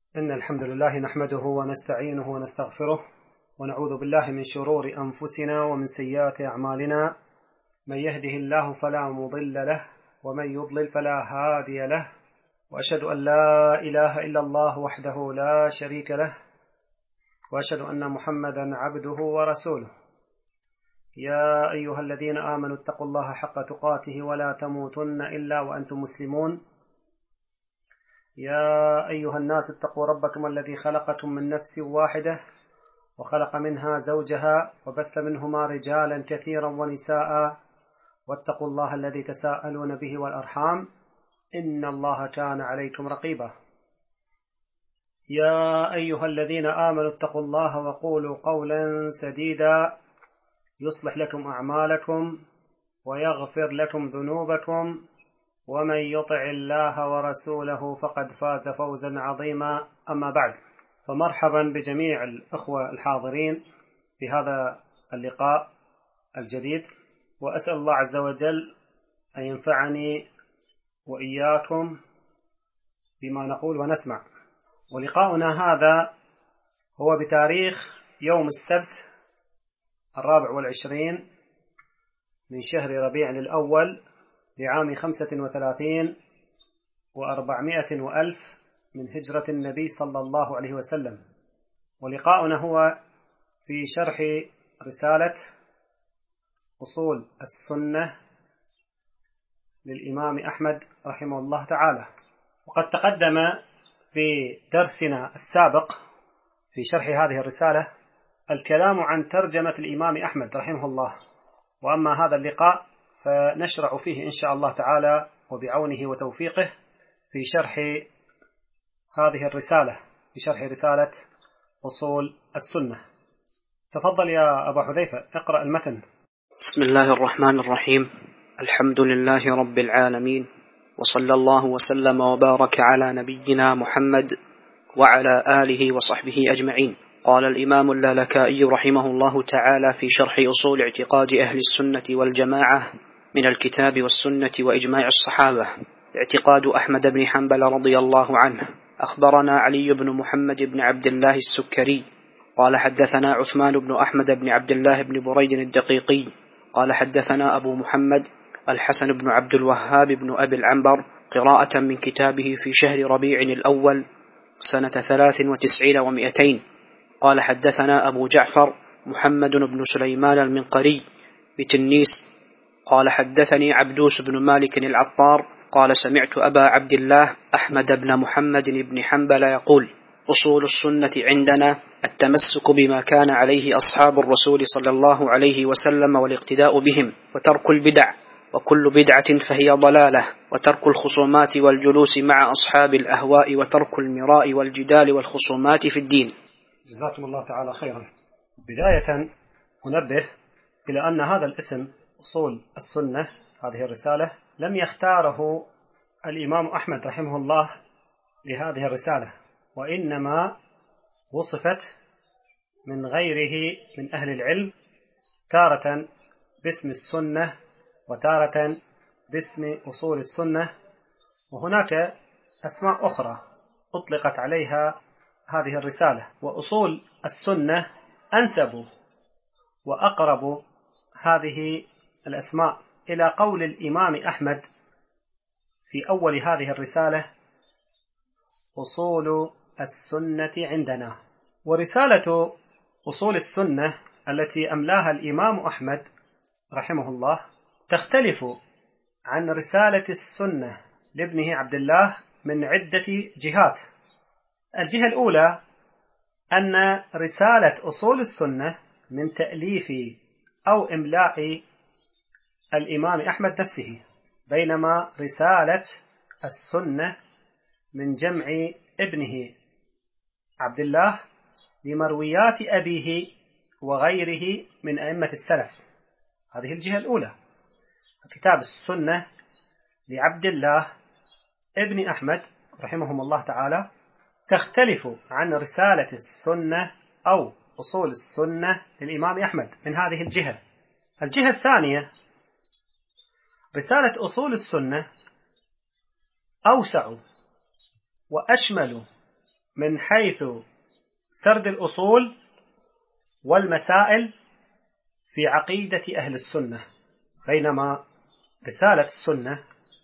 إن الحمد لله نحمده ونستعينه ونستغفره ونعوذ بالله من شرور أنفسنا ومن سيئات أعمالنا. من يهده الله فلا مضل له ومن يضلل فلا هادي له، وأشهد أن لا إله إلا الله وحده لا شريك له، وأشهد أن محمدا عبده ورسوله. يا أيها الذين آمنوا اتقوا الله حق تقاته ولا تموتن إلا وأنتم مسلمون. يا أيها الناس اتقوا ربكم الذي خلقكم من نفس واحدة وخلق منها زوجها وبث منهما رجالا كثيرا ونساء، واتقوا الله الذي تساءلون به والأرحام إن الله كان عليكم رقيبا. يا أيها الذين آمنوا اتقوا الله وقولوا قولا سديدا يصلح لكم أعمالكم ويغفر لكم ذنوبكم، ومن يطع الله ورسوله فقد فاز فوزا عظيما. أما بعد، فمرحبا بجميع الأخوة الحاضرين في هذا اللقاء الجديد، وأسأل الله عز وجل أن ينفعني وإياكم بما نقول ونسمع. ولقاؤنا هذا هو بتاريخ يوم السبت 24 من شهر ربيع الأول لعام 35 و400 وألف من هجرة النبي صلى الله عليه وسلم. ولقاؤنا هو في شرح رسالة أصول السنة للإمام أحمد رحمه الله تعالى. وقد تقدم في درسنا السابق في شرح هذه الرسالة الكلام عن ترجمة الإمام أحمد رحمه الله، وأما هذا اللقاء فنشرع فيه إن شاء الله تعالى وبعونه وتوفيقه في شرح هذه الرسالة، في شرح رسالة أصول السنة. تفضل يا أبا حذيفة، اقرأ المتن. بسم الله الرحمن الرحيم. الحمد لله رب العالمين، وصلى الله وسلم وبارك على نبينا محمد وعلى آله وصحبه أجمعين. قال الإمام اللالكائي رحمه الله تعالى في شرح أصول اعتقاد أهل السنة والجماعة من الكتاب والسنة وإجماع الصحابة: اعتقاد أحمد بن حنبل رضي الله عنه. أخبرنا علي بن محمد بن عبد الله السكري قال حدثنا عثمان بن أحمد بن عبد الله بن بريد الدقيقي قال حدثنا أبو محمد الحسن بن عبد الوهاب بن أبي العنبر قراءة من كتابه في شهر ربيع الأول سنة 93 و200. قال حدثنا أبو جعفر محمد بن سليمان المنقري بتنيس قال حدثني عبدوس بن مالك العطار قال سمعت أبا عبد الله أحمد بن محمد بن حنبل يقول: أصول السنة عندنا التمسك بما كان عليه أصحاب الرسول صلى الله عليه وسلم والاقتداء بهم، وترك البدع، وكل بدعة فهي ضلالة، وترك الخصومات والجلوس مع أصحاب الأهواء، وترك المراء والجدال والخصومات في الدين. جزاكم الله تعالى خيرا. بداية أنبه إلى أن هذا الاسم أصول السنة، هذه الرسالة، لم يختاره الإمام أحمد رحمه الله لهذه الرسالة، وإنما وصفت من غيره من أهل العلم تارة باسم السنة وتارة باسم أصول السنة، وهناك أسماء أخرى أطلقت عليها هذه الرسالة. وأصول السنة أنسب وأقرب هذه الأسماء إلى قول الإمام أحمد في أول هذه الرسالة: أصول السنة عندنا. ورسالة أصول السنة التي أملاها الإمام أحمد رحمه الله تختلف عن رسالة السنة لابنه عبد الله من عدة جهات. الجهة الأولى أن رسالة أصول السنة من تأليف أو إملاء الإمام أحمد نفسه، بينما رسالة السنة من جمع ابنه عبد الله لمرويات أبيه وغيره من أئمة السلف. هذه الجهة الأولى. كتاب السنة لعبد الله ابن أحمد رحمهم الله تعالى تختلف عن رسالة السنة أو أصول السنة للإمام أحمد من هذه الجهة. الجهة الثانية: رسالة أصول السنة أوسع وأشمل من حيث سرد الأصول والمسائل في عقيدة أهل السنة، بينما رسالة السنة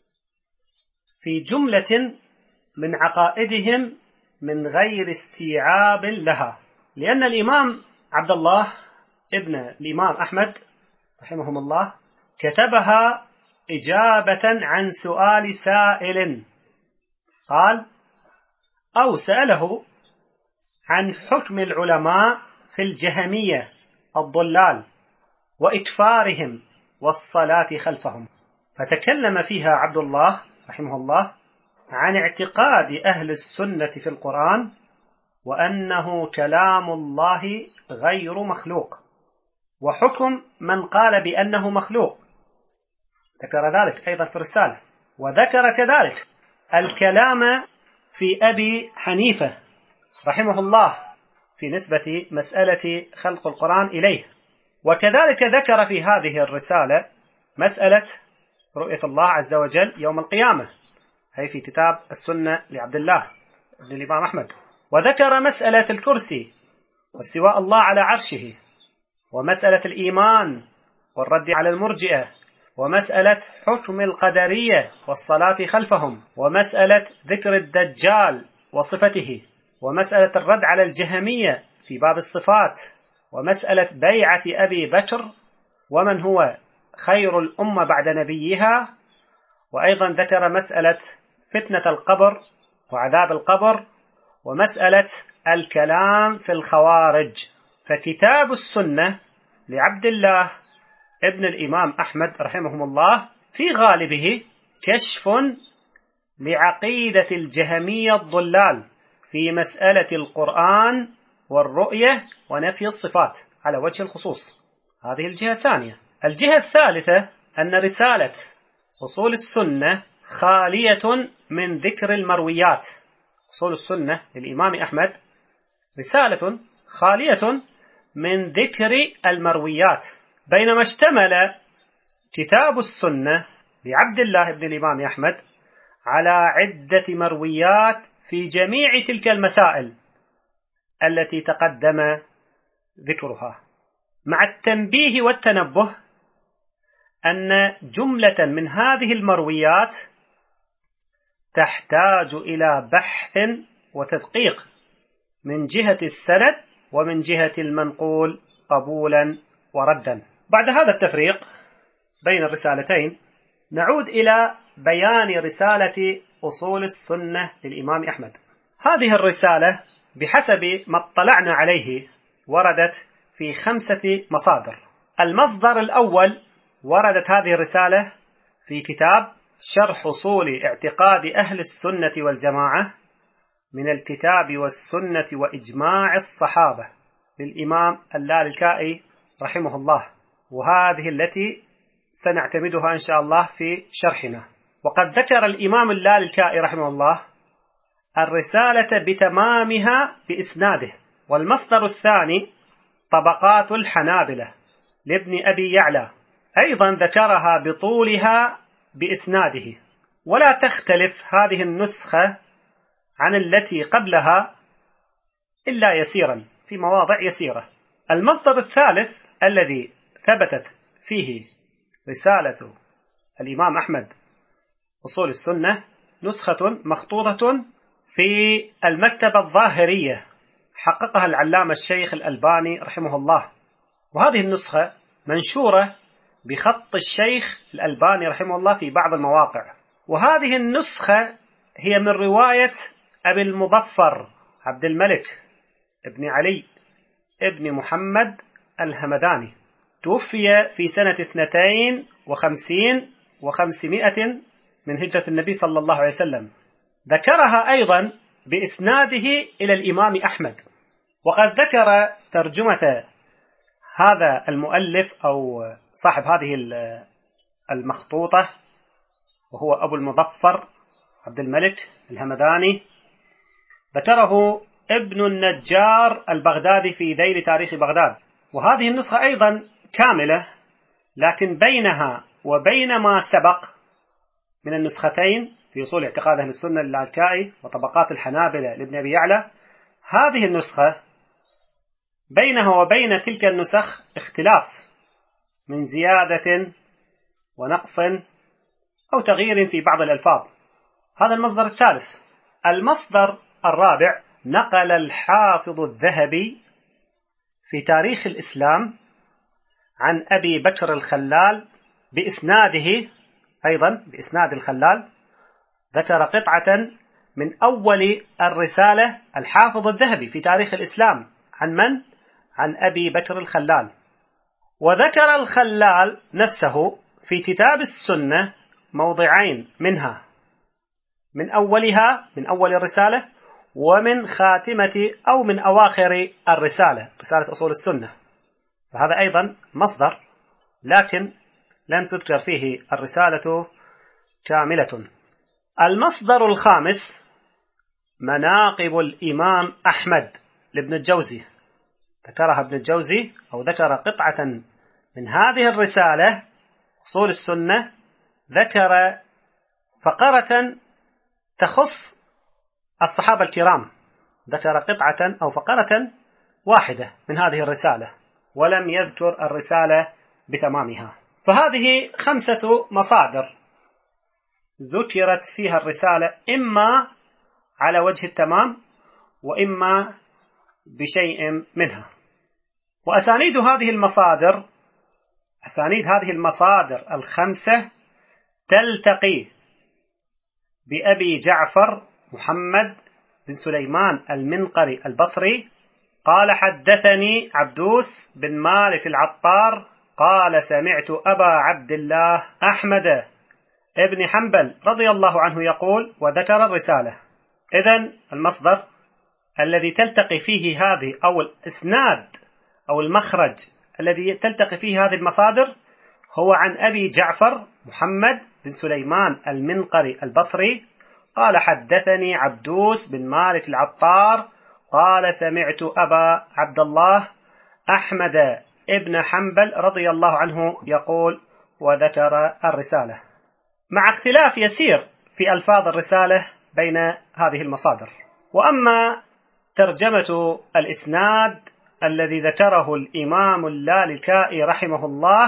في جملة من عقائدهم من غير استيعاب لها، لأن الإمام عبد الله ابن الإمام أحمد رحمهم الله كتبها إجابة عن سؤال سائل قال أو سأله عن حكم العلماء في الجهمية الضلال وإكفارهم والصلاة خلفهم، فتكلم فيها عبد الله رحمه الله عن اعتقاد أهل السنة في القرآن وأنه كلام الله غير مخلوق، وحكم من قال بأنه مخلوق، ذكر ذلك أيضا في الرسالة. وذكر كذلك الكلام في أبي حنيفة رحمه الله في نسبة مسألة خلق القرآن إليه. وكذلك ذكر في هذه الرسالة مسألة رؤية الله عز وجل يوم القيامة، هي في كتاب السنة لعبد الله بن الإمام أحمد. وذكر مسألة الكرسي واستواء الله على عرشه، ومسألة الإيمان والرد على المرجئة، ومسألة حكم القدرية والصلاة خلفهم، ومسألة ذكر الدجال وصفته، ومسألة الرد على الجهمية في باب الصفات، ومسألة بيعة أبي بكر ومن هو خير الأمة بعد نبيها، وأيضا ذكر مسألة فتنة القبر وعذاب القبر، ومسألة الكلام في الخوارج. فكتاب السنة لعبد الله ابن الإمام أحمد رحمهم الله في غالبه كشف لعقيدة الجهمية الضلال في مسألة القرآن والرؤية ونفي الصفات على وجه الخصوص. هذه الجهة الثانية. الجهة الثالثة أن رسالة أصول السنة خالية من ذكر المرويات. أصول السنة للإمام أحمد رسالة خالية من ذكر المرويات، بينما اشتمل كتاب السنة لعبد الله بن الإمام أحمد على عدة مرويات في جميع تلك المسائل التي تقدم ذكرها، مع التنبيه والتنبه أن جملة من هذه المرويات تحتاج إلى بحث وتدقيق من جهة السند ومن جهة المنقول قبولا وردا. بعد هذا التفريق بين الرسالتين نعود إلى بيان رسالة أصول السنة للإمام أحمد. هذه الرسالة بحسب ما اطلعنا عليه وردت في 5 مصادر. المصدر الأول وردت هذه الرسالة في كتاب شرح أصول اعتقاد أهل السنة والجماعة من الكتاب والسنة وإجماع الصحابة للإمام اللالكائي رحمه الله، وهذه التي سنعتمدها إن شاء الله في شرحنا. وقد ذكر الإمام اللالكائي رحمه الله الرسالة بتمامها بإسناده. والمصدر الثاني طبقات الحنابلة لابن أبي يعلى، أيضا ذكرها بطولها بإسناده، ولا تختلف هذه النسخة عن التي قبلها إلا يسيرا في مواضع يسيرة. المصدر الثالث الذي ثبتت فيه رسالة الإمام أحمد أصول السنة نسخة مخطوطة في المكتبة الظاهرية، حققها العلامة الشيخ الألباني رحمه الله، وهذه النسخة منشورة بخط الشيخ الألباني رحمه الله في بعض المواقع. وهذه النسخة هي من رواية أبي المظفر عبد الملك ابن علي ابن محمد الهمداني، توفي في سنة 52 و500 من هجرة النبي صلى الله عليه وسلم. ذكرها أيضا بإسناده إلى الإمام أحمد. وقد ذكر ترجمة هذا المؤلف أو صاحب هذه المخطوطة وهو أبو المظفر عبد الملك الهمداني، ذكره ابن النجار البغدادي في ذيل تاريخ بغداد. وهذه النسخة أيضا كاملة، لكن بينها وبين ما سبق من النسختين في أصول اعتقاد أهل السنة للالكائي وطبقات الحنابلة لابن أبي يعلى هذه النسخة بينها وبين تلك النسخ اختلاف من زيادة ونقص أو تغيير في بعض الألفاظ. هذا المصدر الثالث. المصدر الرابع: نقل الحافظ الذهبي في تاريخ الإسلام عن أبي بكر الخلال بإسناده، أيضا بإسناد الخلال، ذكر قطعة من أول الرسالة الحافظ الذهبي في تاريخ الإسلام عن من؟ عن أبي بكر الخلال. وذكر الخلال نفسه في كتاب السنة موضعين منها، من أولها من أول الرسالة، ومن خاتمة أو من أواخر الرسالة، رسالة أصول السنة. فهذا أيضا مصدر، لكن لم تذكر فيه الرسالة كاملة. المصدر الخامس: مناقب الإمام أحمد لابن الجوزي. ذكرها ابن الجوزي، أو ذكر قطعة من هذه الرسالة أصول السنة، ذكر فقرة تخص الصحابة الكرام، ذكر قطعة أو فقرة واحدة من هذه الرسالة، ولم يذكر الرسالة بتمامها. فهذه 5 مصادر ذكرت فيها الرسالة، إما على وجه التمام وإما بشيء منها. وأسانيد هذه المصادر، أسانيد هذه المصادر 5 تلتقي بأبي جعفر محمد بن سليمان المنقري البصري قال: حدثني عبدوس بن مالك العطار قال: سمعت أبا عبد الله أحمد ابن حنبل رضي الله عنه يقول، وذكر الرسالة. إذن المصدر الذي تلتقي فيه هذه، أو الإسناد أو المخرج الذي تلتقي فيه هذه المصادر، هو عن أبي جعفر محمد بن سليمان المنقري البصري قال: حدثني عبدوس بن مالك العطار قال: سمعت أبا عبد الله أحمد ابن حنبل رضي الله عنه يقول، وذكر الرسالة، مع اختلاف يسير في ألفاظ الرسالة بين هذه المصادر. وأما ترجمة الإسناد الذي ذكره الإمام اللالكائي رحمه الله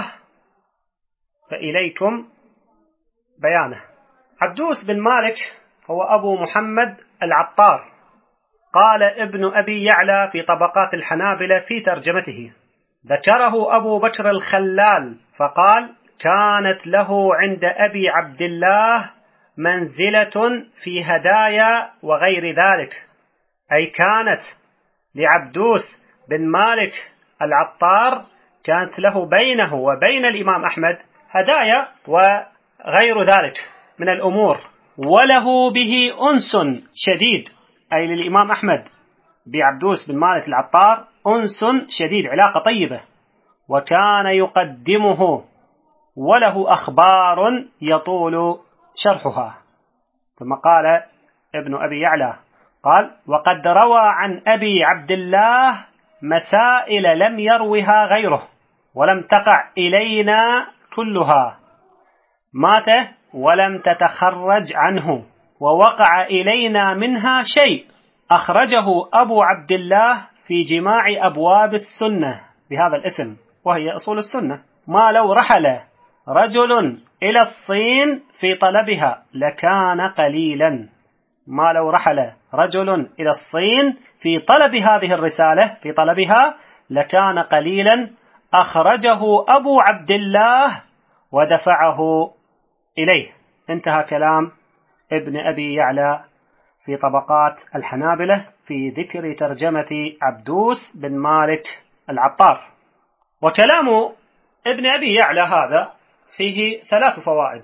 فإليكم بيانه. عبدوس بن مالك هو أبو محمد العطار. قال ابن أبي يعلى في طبقات الحنابلة في ترجمته: ذكره أبو بكر الخلال فقال: كانت له عند أبي عبد الله منزلة في هدايا وغير ذلك، أي كانت لعبدوس بن مالك العطار، كانت له بينه وبين الإمام أحمد هدايا وغير ذلك من الأمور، وله به أنس شديد، أي للإمام أحمد بعبدوس بن مالك العطار أنس شديد، علاقة طيبة، وكان يقدمه، وله أخبار يطول شرحها. ثم قال ابن أبي يعلى قال: وقد روى عن أبي عبد الله مسائل لم يروها غيره ولم تقع إلينا كلها، مات ولم تتخرج عنه، ووقع إلينا منها شيء أخرجه أبو عبد الله في جماع أبواب السنة بهذا الاسم، وهي أصول السنة. ما لو رحل رجل إلى الصين في طلبها لكان قليلا، ما لو رحل رجل إلى الصين في طلب هذه الرسالة، في طلبها، لكان قليلا، أخرجه أبو عبد الله ودفعه إليه. انتهى كلام ابن أبي يعلى في طبقات الحنابلة في ذكر ترجمة عبدوس بن مالك العطار. وكلام ابن أبي يعلى هذا فيه 3 فوائد.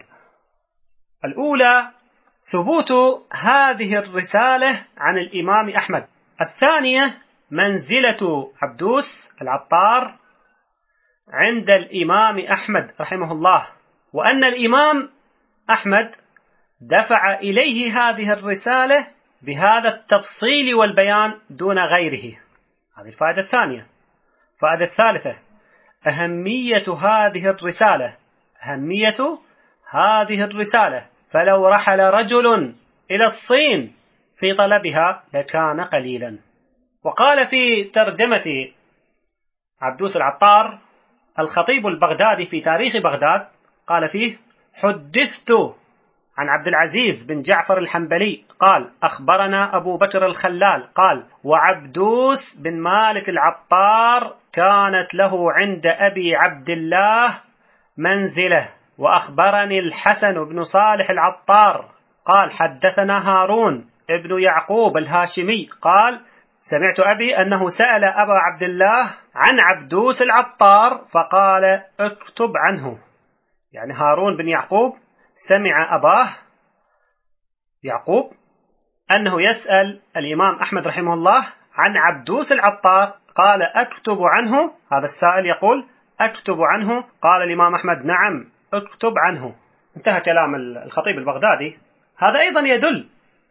الأولى: ثبوت هذه الرسالة عن الإمام أحمد. الثانية: منزلة عبدوس العطار عند الإمام أحمد رحمه الله، وأن الإمام أحمد دفع إليه هذه الرسالة بهذا التفصيل والبيان دون غيره. هذه الفائدة الثانية. الفائدة الثالثة: أهمية هذه الرسالة، أهمية هذه الرسالة، فلو رحل رجل إلى الصين في طلبها لكان قليلا. وقال في ترجمة عبدوس العطار الخطيب البغدادي في تاريخ بغداد، قال فيه: حدثت عن عبد العزيز بن جعفر الحنبلي قال: أخبرنا أبو بكر الخلال قال: وعبدوس بن مالك العطار كانت له عند أبي عبد الله منزلة. وأخبرني الحسن بن صالح العطار قال: حدثنا هارون ابن يعقوب الهاشمي قال: سمعت أبي أنه سأل أبا عبد الله عن عبدوس العطار فقال: اكتب عنه. يعني هارون بن يعقوب سمع أباه يعقوب أنه يسأل الإمام أحمد رحمه الله عن عبدوس العطار، قال: أكتب عنه. هذا السائل يقول: أكتب عنه. قال الإمام أحمد: نعم اكتب عنه. انتهى كلام الخطيب البغدادي. هذا أيضا يدل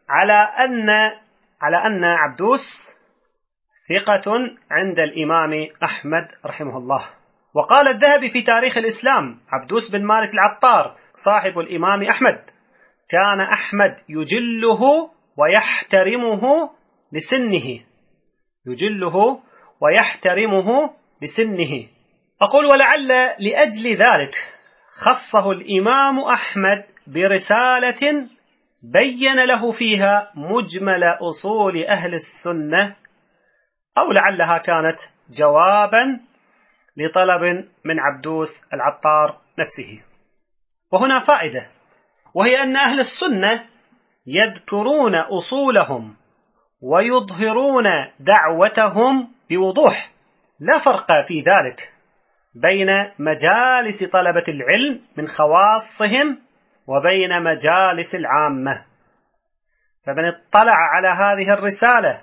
على أن عبدوس ثقة عند الإمام أحمد رحمه الله. وقال الذهبي في تاريخ الإسلام: عبدوس بن مالك العطار صاحب الإمام أحمد، كان أحمد يجله ويحترمه لسنه. يجله ويحترمه لسنه. أقول: ولعل لأجل ذلك خصه الإمام أحمد برسالة بين له فيها مجمل أصول أهل السنة، أو لعلها كانت جوابا لطلب من عبدوس العطار نفسه. وهنا فائدة، وهي أن أهل السنة يذكرون أصولهم ويظهرون دعوتهم بوضوح، لا فرق في ذلك بين مجالس طلبة العلم من خواصهم وبين مجالس العامة. فمن اطلع على هذه الرسالة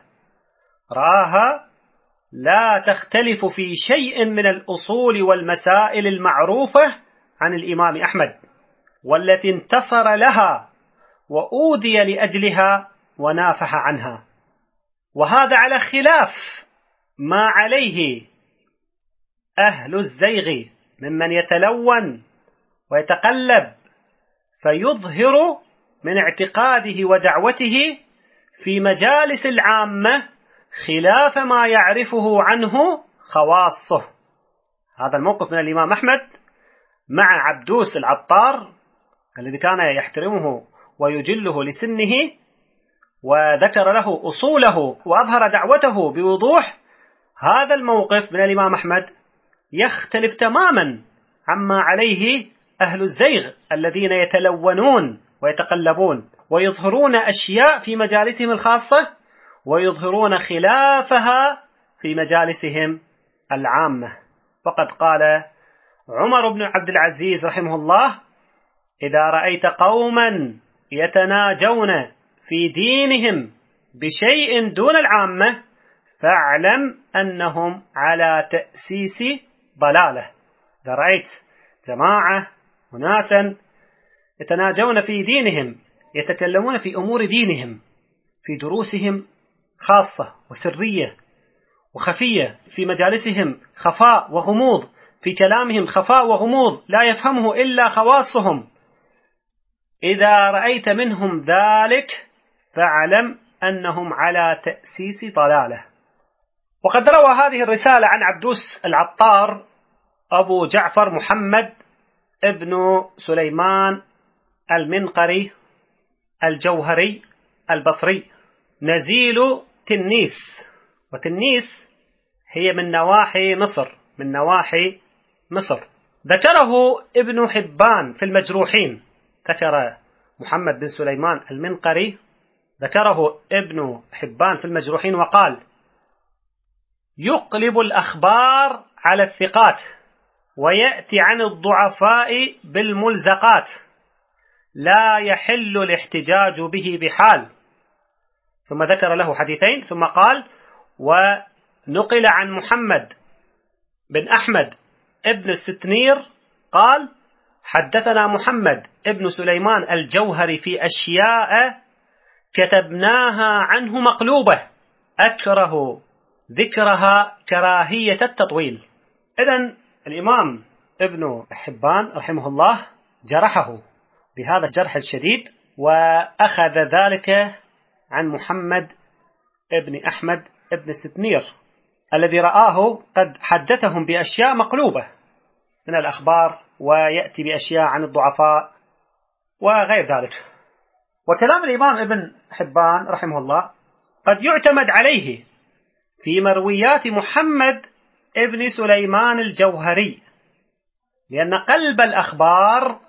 رآها لا تختلف في شيء من الأصول والمسائل المعروفة عن الإمام أحمد، والتي انتصر لها وأوذي لأجلها ونافح عنها. وهذا على خلاف ما عليه أهل الزيغ ممن يتلون ويتقلب فيظهر من اعتقاده ودعوته في مجالس العامة خلاف ما يعرفه عنه خواصه. هذا الموقف من الإمام أحمد مع عبدوس العطار الذي كان يحترمه ويجله لسنه وذكر له أصوله وأظهر دعوته بوضوح. هذا الموقف من الإمام أحمد يختلف تماما عما عليه أهل الزيغ الذين يتلونون ويتقلبون ويظهرون أشياء في مجالسهم الخاصة ويظهرون خلافها في مجالسهم العامة. فقد قال عمر بن عبد العزيز رحمه الله: إذا رأيت قوما يتناجون في دينهم بشيء دون العامة فاعلم أنهم على تأسيس ضلالة. إذا رأيت جماعة وناسا يتناجون في دينهم، يتكلمون في أمور دينهم في دروسهم خاصة وسرية وخفية، في مجالسهم خفاء وغموض، في كلامهم خفاء وغموض لا يفهمه إلا خواصهم، إذا رأيت منهم ذلك فاعلم أنهم على تأسيس ضلالة. وقد روى هذه الرسالة عن عبدوس العطار أبو جعفر محمد ابن سليمان المنقري الجوهري البصري نزيل تنيس. وتنيس هي من نواحي مصر. ذكره ابن حبان في المجروحين، ذكر محمد بن سليمان المنقري، ذكره ابن حبان في المجروحين وقال: يقلب الأخبار على الثقات ويأتي عن الضعفاء بالملزقات، لا يحل الاحتجاج به بحال. ثم ذكر له حديثين ثم قال: ونقل عن محمد بن أحمد ابن الستنير قال: حدثنا محمد ابن سليمان الجوهري في أشياء كتبناها عنه مقلوبة أكره ذكرها كراهية التطويل. إذن الإمام ابن حبان رحمه الله جرحه بهذا الجرح الشديد، وأخذ ذلك عن محمد ابن أحمد ابن ستمير الذي رآه قد حدثهم بأشياء مقلوبة من الأخبار، ويأتي بأشياء عن الضعفاء وغير ذلك. وكلام الإمام ابن حبان رحمه الله قد يعتمد عليه في مرويات محمد ابن سليمان الجوهري، لأن قلب الأخبار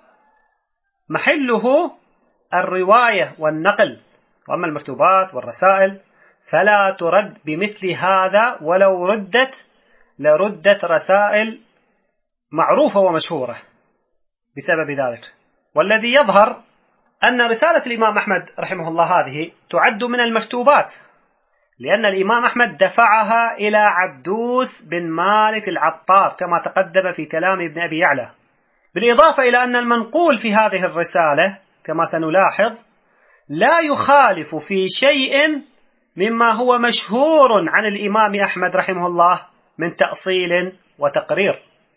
محله الرواية والنقل، وأما المكتوبات والرسائل فلا ترد بمثل هذا، ولو ردت لردت رسائل معروفة ومشهورة بسبب ذلك. والذي يظهر أن رسالة الإمام أحمد رحمه الله هذه تعد من المكتوبات، لأن الإمام أحمد دفعها إلى عبدوس بن مالك العطار كما تقدم في كلام ابن أبي يعلى، بالإضافة إلى أن المنقول في هذه الرسالة كما سنلاحظ لا يخالف في شيء مما هو مشهور عن الإمام أحمد رحمه الله من تأصيل وتقرير،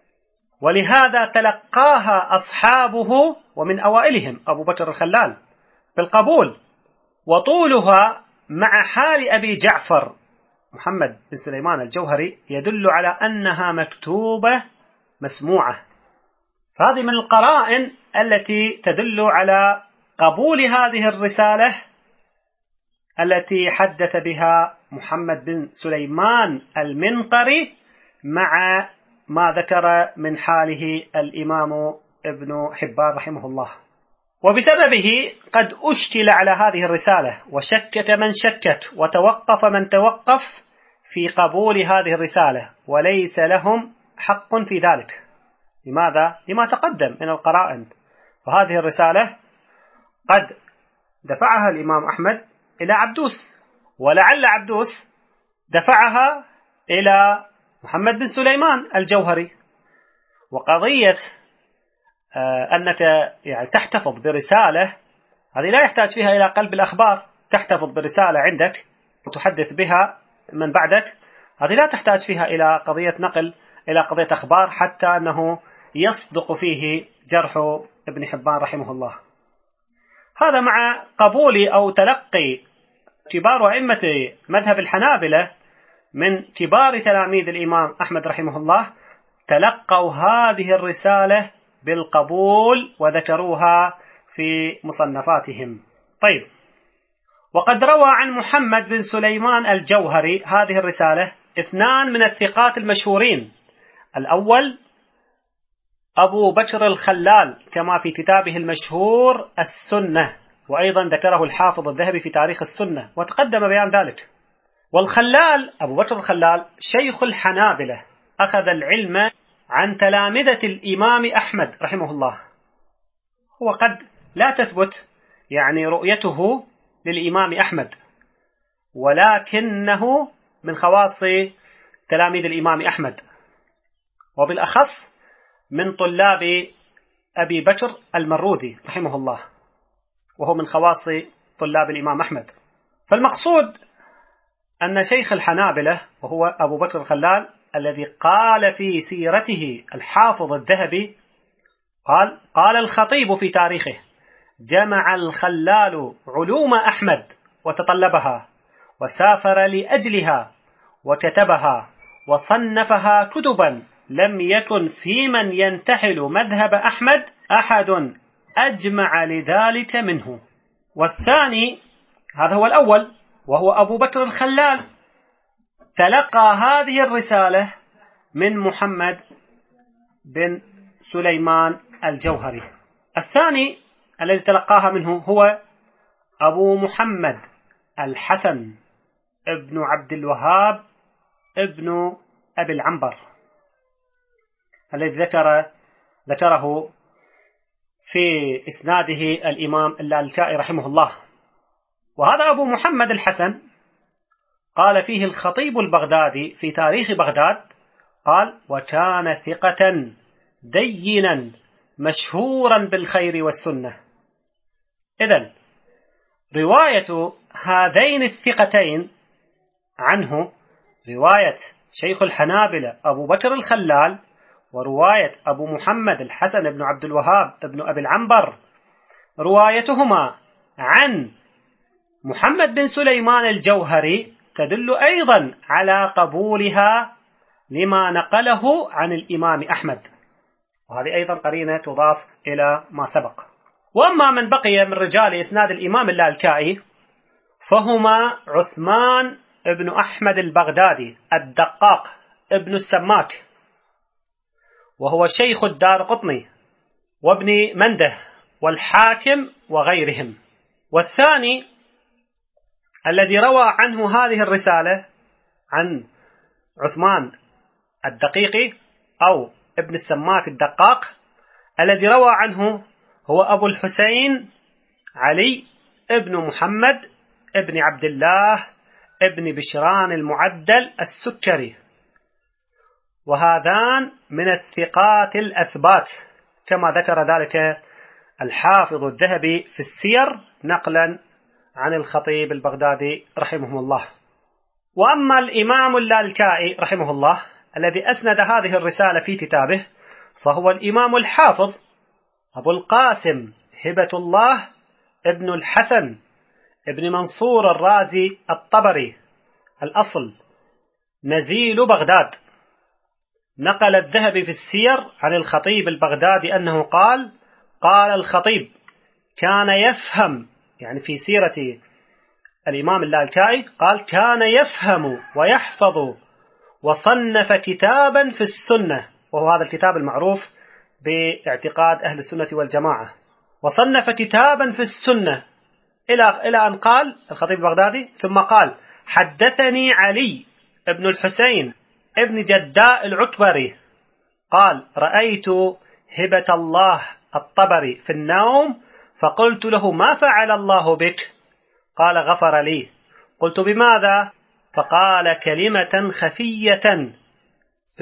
ولهذا تلقاها أصحابه ومن أوائلهم أبو بكر الخلال بالقبول، وطولها مع حال أبي جعفر محمد بن سليمان الجوهري يدل على أنها مكتوبة مسموعة. فهذه من القرائن التي تدل على قبول هذه الرسالة التي حدث بها محمد بن سليمان المنقري مع ما ذكر من حاله الإمام ابن حبان رحمه الله. وبسببه قد أشكل على هذه الرسالة، وشكك من شكك، وتوقف من توقف في قبول هذه الرسالة، وليس لهم حق في ذلك. لماذا؟ لما تقدم من القرائن. وهذه الرسالة قد دفعها الإمام أحمد إلى عبدوس، ولعل عبدوس دفعها إلى محمد بن سليمان الجوهري. وقضية أنك يعني تحتفظ برسالة هذه لا يحتاج فيها إلى قلب الأخبار، تحتفظ برسالة عندك وتحدث بها من بعدك، هذه لا تحتاج فيها إلى قضية نقل، إلى قضية أخبار، حتى أنه يصدق فيه جرح ابن حبان رحمه الله. هذا مع قبول أو تلقي كبار أئمة مذهب الحنابلة من كبار تلاميذ الإمام أحمد رحمه الله، تلقوا هذه الرسالة بالقبول وذكروها في مصنفاتهم. طيب، وقد روى عن محمد بن سليمان الجوهري هذه الرسالة اثنان من الثقات المشهورين. الأول أبو بكر الخلال كما في كتابه المشهور السنة، وأيضا ذكره الحافظ الذهبي في تاريخ السنة وتقدم بيان ذلك. والخلال أبو بكر الخلال شيخ الحنابلة، أخذ العلم عن تلامذة الإمام أحمد رحمه الله. هو قد لا تثبت يعني رؤيته للإمام أحمد، ولكنه من خواص تلاميذ الإمام أحمد، وبالأخص من طلاب أبي بكر المروذي رحمه الله، وهو من خواص طلاب الإمام أحمد. فالمقصود أن شيخ الحنابلة وهو أبو بكر الخلال الذي قال في سيرته الحافظ الذهبي، قال الخطيب في تاريخه: جمع الخلال علوم أحمد وتطلبها، وسافر لأجلها وكتبها وصنفها كتبا، لم يكن في من ينتحل مذهب أحمد أحد أجمع لذلك منه. والثاني هذا هو الأول، وهو أبو بكر الخلال، تلقى هذه الرسالة من محمد بن سليمان الجوهري. الثاني الذي تلقاها منه هو أبو محمد الحسن ابن عبد الوهاب ابن أبي العنبر، الذي ذكره في إسناده الإمام اللالكائي رحمه الله. وهذا أبو محمد الحسن قال فيه الخطيب البغدادي في تاريخ بغداد، قال: وكان ثقة دينا مشهورا بالخير والسنة. إذن رواية هذين الثقتين عنه، رواية شيخ الحنابلة أبو بكر الخلال ورواية أبو محمد الحسن بن عبد الوهاب بن أبي العنبر، روايتهما عن محمد بن سليمان الجوهري تدل أيضا على قبولها لما نقله عن الإمام أحمد، وهذه أيضا قرينة تضاف إلى ما سبق. وأما من بقي من رجال إسناد الإمام اللالكائي فهما عثمان ابن أحمد البغدادي الدقاق ابن السماك، وهو شيخ الدارقطني وابن منده والحاكم وغيرهم. والثاني الذي روى عنه هذه الرسالة عن عثمان الدقيقي أو ابن السماك الدقاق، الذي روى عنه هو أبو الحسين علي ابن محمد ابن عبد الله ابن بشران المعدل السكري، وهذان من الثقات الأثبات كما ذكر ذلك الحافظ الذهبي في السير نقلا عن الخطيب البغدادي رحمه الله. وأما الإمام اللالكائي رحمه الله الذي أسند هذه الرسالة في كتابه فهو الإمام الحافظ أبو القاسم هبة الله ابن الحسن ابن منصور الرازي الطبري الأصل نزيل بغداد. نقل الذهبي في السير عن الخطيب البغدادي أنه قال: قال الخطيب كان يفهم، يعني في سيرة الإمام اللالكائي قال: كان يفهم ويحفظ وصنف كتابا في السنة، وهو هذا الكتاب المعروف باعتقاد أهل السنة والجماعة. وصنف كتابا في السنة إلى أن قال الخطيب البغدادي: ثم قال: حدثني علي ابن الحسين ابن جداء العتبري قال: رأيت هبة الله الطبري في النوم فقلت له: ما فعل الله بك؟ قال: غفر لي. قلت: بماذا؟ فقال: كلمة خفية في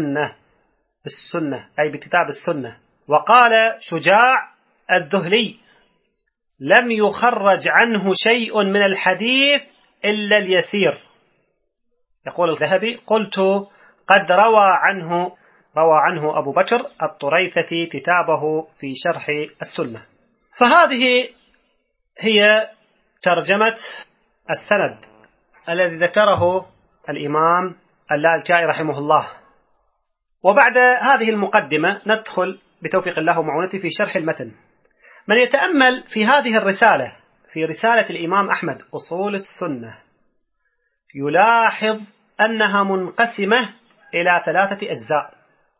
السنة أي بكتاب السنة. وقال شجاع الذهلي: لم يخرج عنه شيء من الحديث إلا اليسير. يقول الذهبي: قلت: قد روى عنه أبو بكر الطريفثي كتابه في شرح السنة. فهذه هي ترجمة السند الذي ذكره الإمام اللالكائي رحمه الله. وبعد هذه المقدمة ندخل بتوفيق الله ومعونته في شرح المتن. من يتأمل في هذه الرسالة، في رسالة الإمام أحمد أصول السنة، يلاحظ أنها منقسمة إلى 3 أجزاء.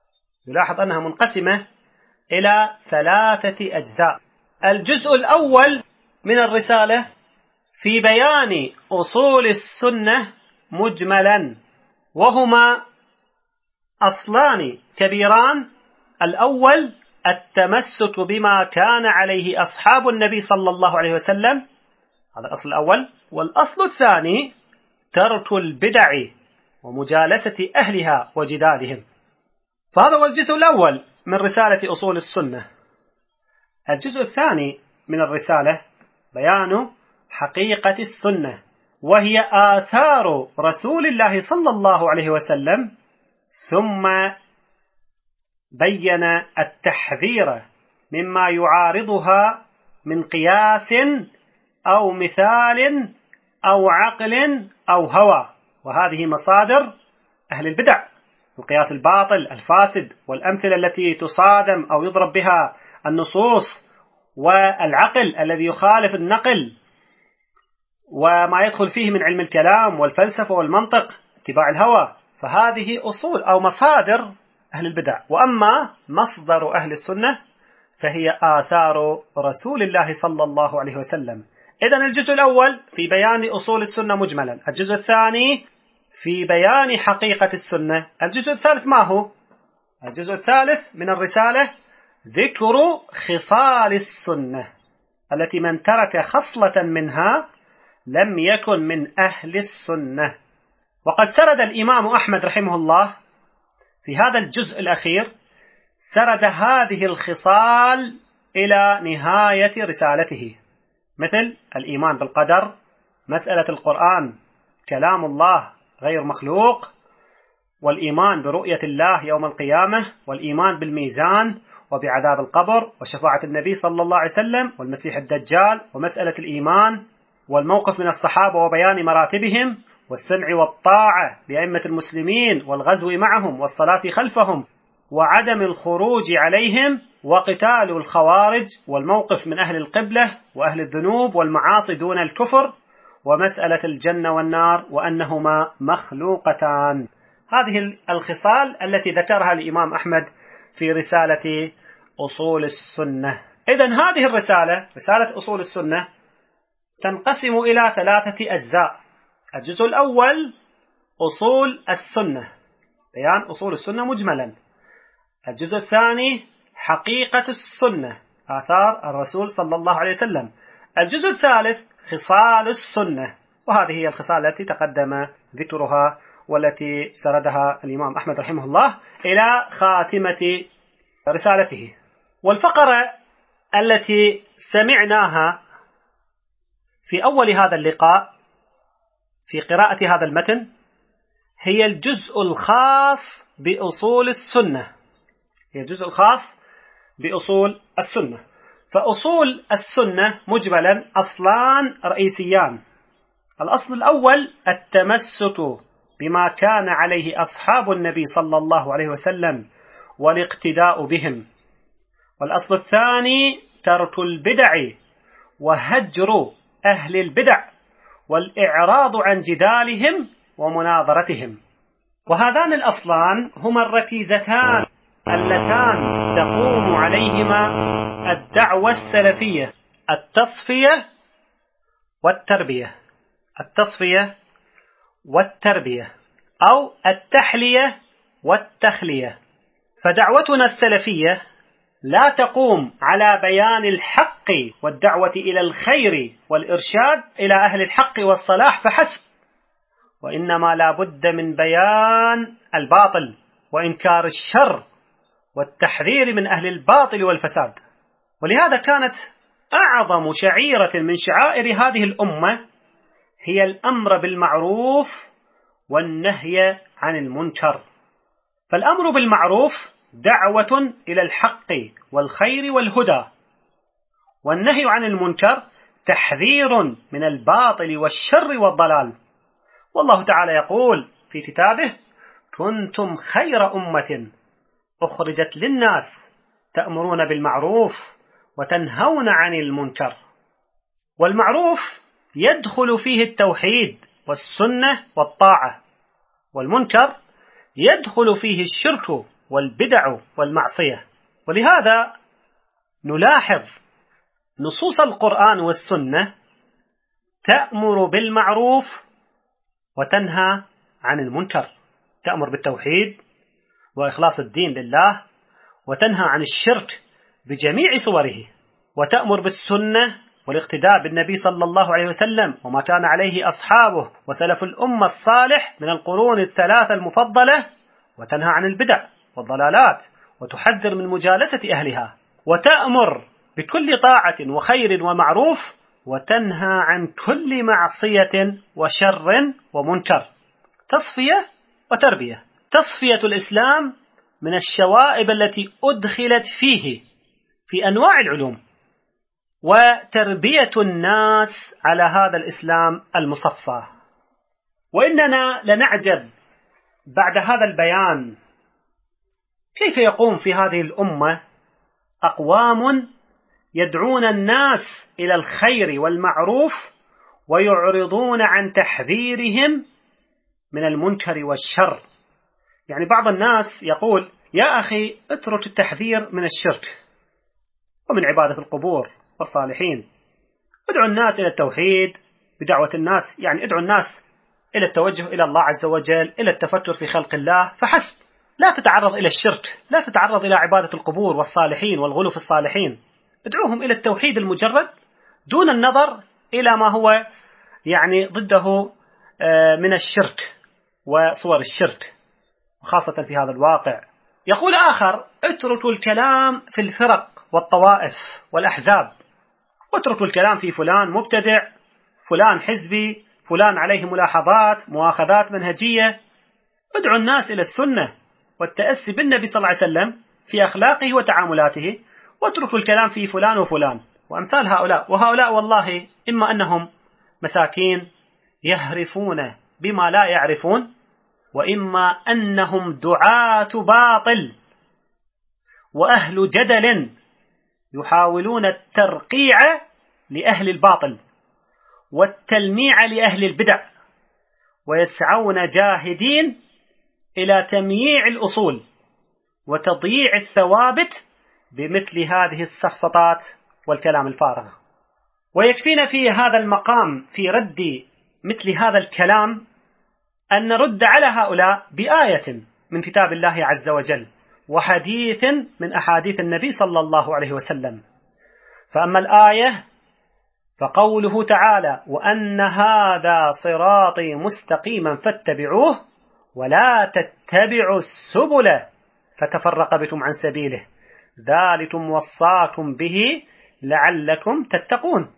الجزء الأول من الرسالة في بيان أصول السنة مجملا، وهما أصلان كبيران: الأول التمسك بما كان عليه أصحاب النبي صلى الله عليه وسلم، هذا الأصل الأول. والأصل الثاني ترك البدع ومجالسة أهلها وجدالهم. فهذا هو الجزء الأول من رسالة أصول السنة. الجزء الثاني من الرسالة بيان حقيقة السنة، وهي آثار رسول الله صلى الله عليه وسلم، ثم بين التحذير مما يعارضها من قياس أو مثال أو عقل أو هوى، وهذه مصادر أهل البدع: القياس الباطل الفاسد، والأمثلة التي تصادم أو يضرب بها النصوص، والعقل الذي يخالف النقل، وما يدخل فيه من علم الكلام والفلسفة والمنطق، اتباع الهوى. فهذه أصول أو مصادر أهل البدع. وأما مصدر أهل السنة فهي آثار رسول الله صلى الله عليه وسلم. إذن الجزء الأول في بيان أصول السنة مجملا، الجزء الثاني في بيان حقيقة السنة، الجزء الثالث ما هو؟ الجزء الثالث من الرسالة ذكر خصال السنة التي من ترك خصلة منها لم يكن من أهل السنة. وقد سرد الإمام أحمد رحمه الله في هذا الجزء الأخير سرد هذه الخصال إلى نهاية رسالته، مثل الإيمان بالقدر، مسألة القرآن كلام الله غير مخلوق، والإيمان برؤية الله يوم القيامة، والإيمان بالميزان وبعذاب القبر، وشفاعة النبي صلى الله عليه وسلم، والمسيح الدجال، ومسألة الإيمان، والموقف من الصحابة وبيان مراتبهم، والسمع والطاعة لأئمة المسلمين والغزو معهم والصلاة خلفهم وعدم الخروج عليهم وقتال الخوارج والموقف من أهل القبلة وأهل الذنوب والمعاصي دون الكفر ومسألة الجنة والنار وأنهما مخلوقتان. هذه الخصال التي ذكرها الإمام أحمد في رسالة أصول السنة. إذن هذه الرسالة، رسالة أصول السنة، تنقسم إلى 3 أجزاء. الجزء الأول أصول السنة، بيان أصول السنة مجملا. الجزء الثاني حقيقة السنة، آثار الرسول صلى الله عليه وسلم. الجزء الثالث خصال السنة، وهذه هي الخصال التي تقدم ذكرها والتي سردها الإمام أحمد رحمه الله إلى خاتمة رسالته. والفقرة التي سمعناها في أول هذا اللقاء في قراءة هذا المتن هي الجزء الخاص بأصول السنة، هي الجزء الخاص بأصول السنة. فأصول السنة مجملا أصلان رئيسيان. الأصل الأول التمسك بما كان عليه أصحاب النبي صلى الله عليه وسلم والاقتداء بهم. والأصل الثاني ترك البدع وهجر أهل البدع والإعراض عن جدالهم ومناظرتهم. وهذان الأصلان هما الركيزتان اللتان تقوم عليهما الدعوة السلفية: التصفية والتربية، التصفية والتربية، أو التحلية والتخلية. فدعوتنا السلفية لا تقوم على بيان الحق والدعوة إلى الخير والإرشاد إلى أهل الحق والصلاح فحسب، وإنما لا بد من بيان الباطل وإنكار الشر والتحذير من أهل الباطل والفساد. ولهذا كانت أعظم شعيرة من شعائر هذه الأمة هي الأمر بالمعروف والنهي عن المنكر. فالأمر بالمعروف دعوة إلى الحق والخير والهدى، والنهي عن المنكر تحذير من الباطل والشر والضلال. والله تعالى يقول في كتابه: كنتم خير أمة أخرجت للناس تأمرون بالمعروف وتنهون عن المنكر. والمعروف يدخل فيه التوحيد والسنة والطاعة، والمنكر يدخل فيه الشرك والبدع والمعصية. ولهذا نلاحظ نصوص القرآن والسنة تأمر بالمعروف وتنهى عن المنكر، تأمر بالتوحيد وإخلاص الدين لله، وتنهى عن الشرك بجميع صوره، وتأمر بالسنة والاقتداء بالنبي صلى الله عليه وسلم وما كان عليه أصحابه وسلف الأمة الصالح من القرون الثلاثة المفضلة، وتنهى عن البدع والضلالات وتحذر من مجالسة أهلها، وتأمر بكل طاعة وخير ومعروف، وتنهى عن كل معصية وشر ومنكر. تصفية وتربية. تصفية الإسلام من الشوائب التي أدخلت فيه في أنواع العلوم، وتربية الناس على هذا الإسلام المصفى. وإننا لنعجب بعد هذا البيان كيف يقوم في هذه الأمة أقوام يدعون الناس إلى الخير والمعروف ويعرضون عن تحذيرهم من المنكر والشر. يعني بعض الناس يقول: يا أخي اترك التحذير من الشرك ومن عبادة القبور والصالحين، ادعو الناس إلى التوحيد بدعوة الناس، يعني ادعو الناس إلى التوجه إلى الله عز وجل، إلى التفكر في خلق الله فحسب، لا تتعرض إلى الشرك، لا تتعرض إلى عبادة القبور والصالحين والغلو في الصالحين. ادعوهم إلى التوحيد المجرد دون النظر إلى ما هو يعني ضده من الشرك وصور الشرك، وخاصة في هذا الواقع. يقول آخر: اتركوا الكلام في الفرق والطوائف والأحزاب، واتركوا الكلام في فلان مبتدع، فلان حزبي، فلان عليه ملاحظات، مؤاخذات منهجية. ادعوا الناس إلى السنة والتأسي بالنبي صلى الله عليه وسلم في أخلاقه وتعاملاته، واتركوا الكلام في فلان وفلان وأمثال هؤلاء. وهؤلاء والله إما أنهم مساكين يهرفون بما لا يعرفون، وإما أنهم دعاة باطل وأهل جدل يحاولون الترقيع لأهل الباطل والتلميع لأهل البدع، ويسعون جاهدين إلى تمييع الأصول وتضييع الثوابت بمثل هذه السفسطات والكلام الفارغ. ويكفينا في هذا المقام في رد مثل هذا الكلام أن نرد على هؤلاء بآية من كتاب الله عز وجل وحديث من أحاديث النبي صلى الله عليه وسلم. فأما الآية فقوله تعالى: وأن هذا صراطي مستقيما فاتبعوه ولا تتبعوا السبل فتفرق بكم عن سبيله ذلكم وصاكم به لعلكم تتقون.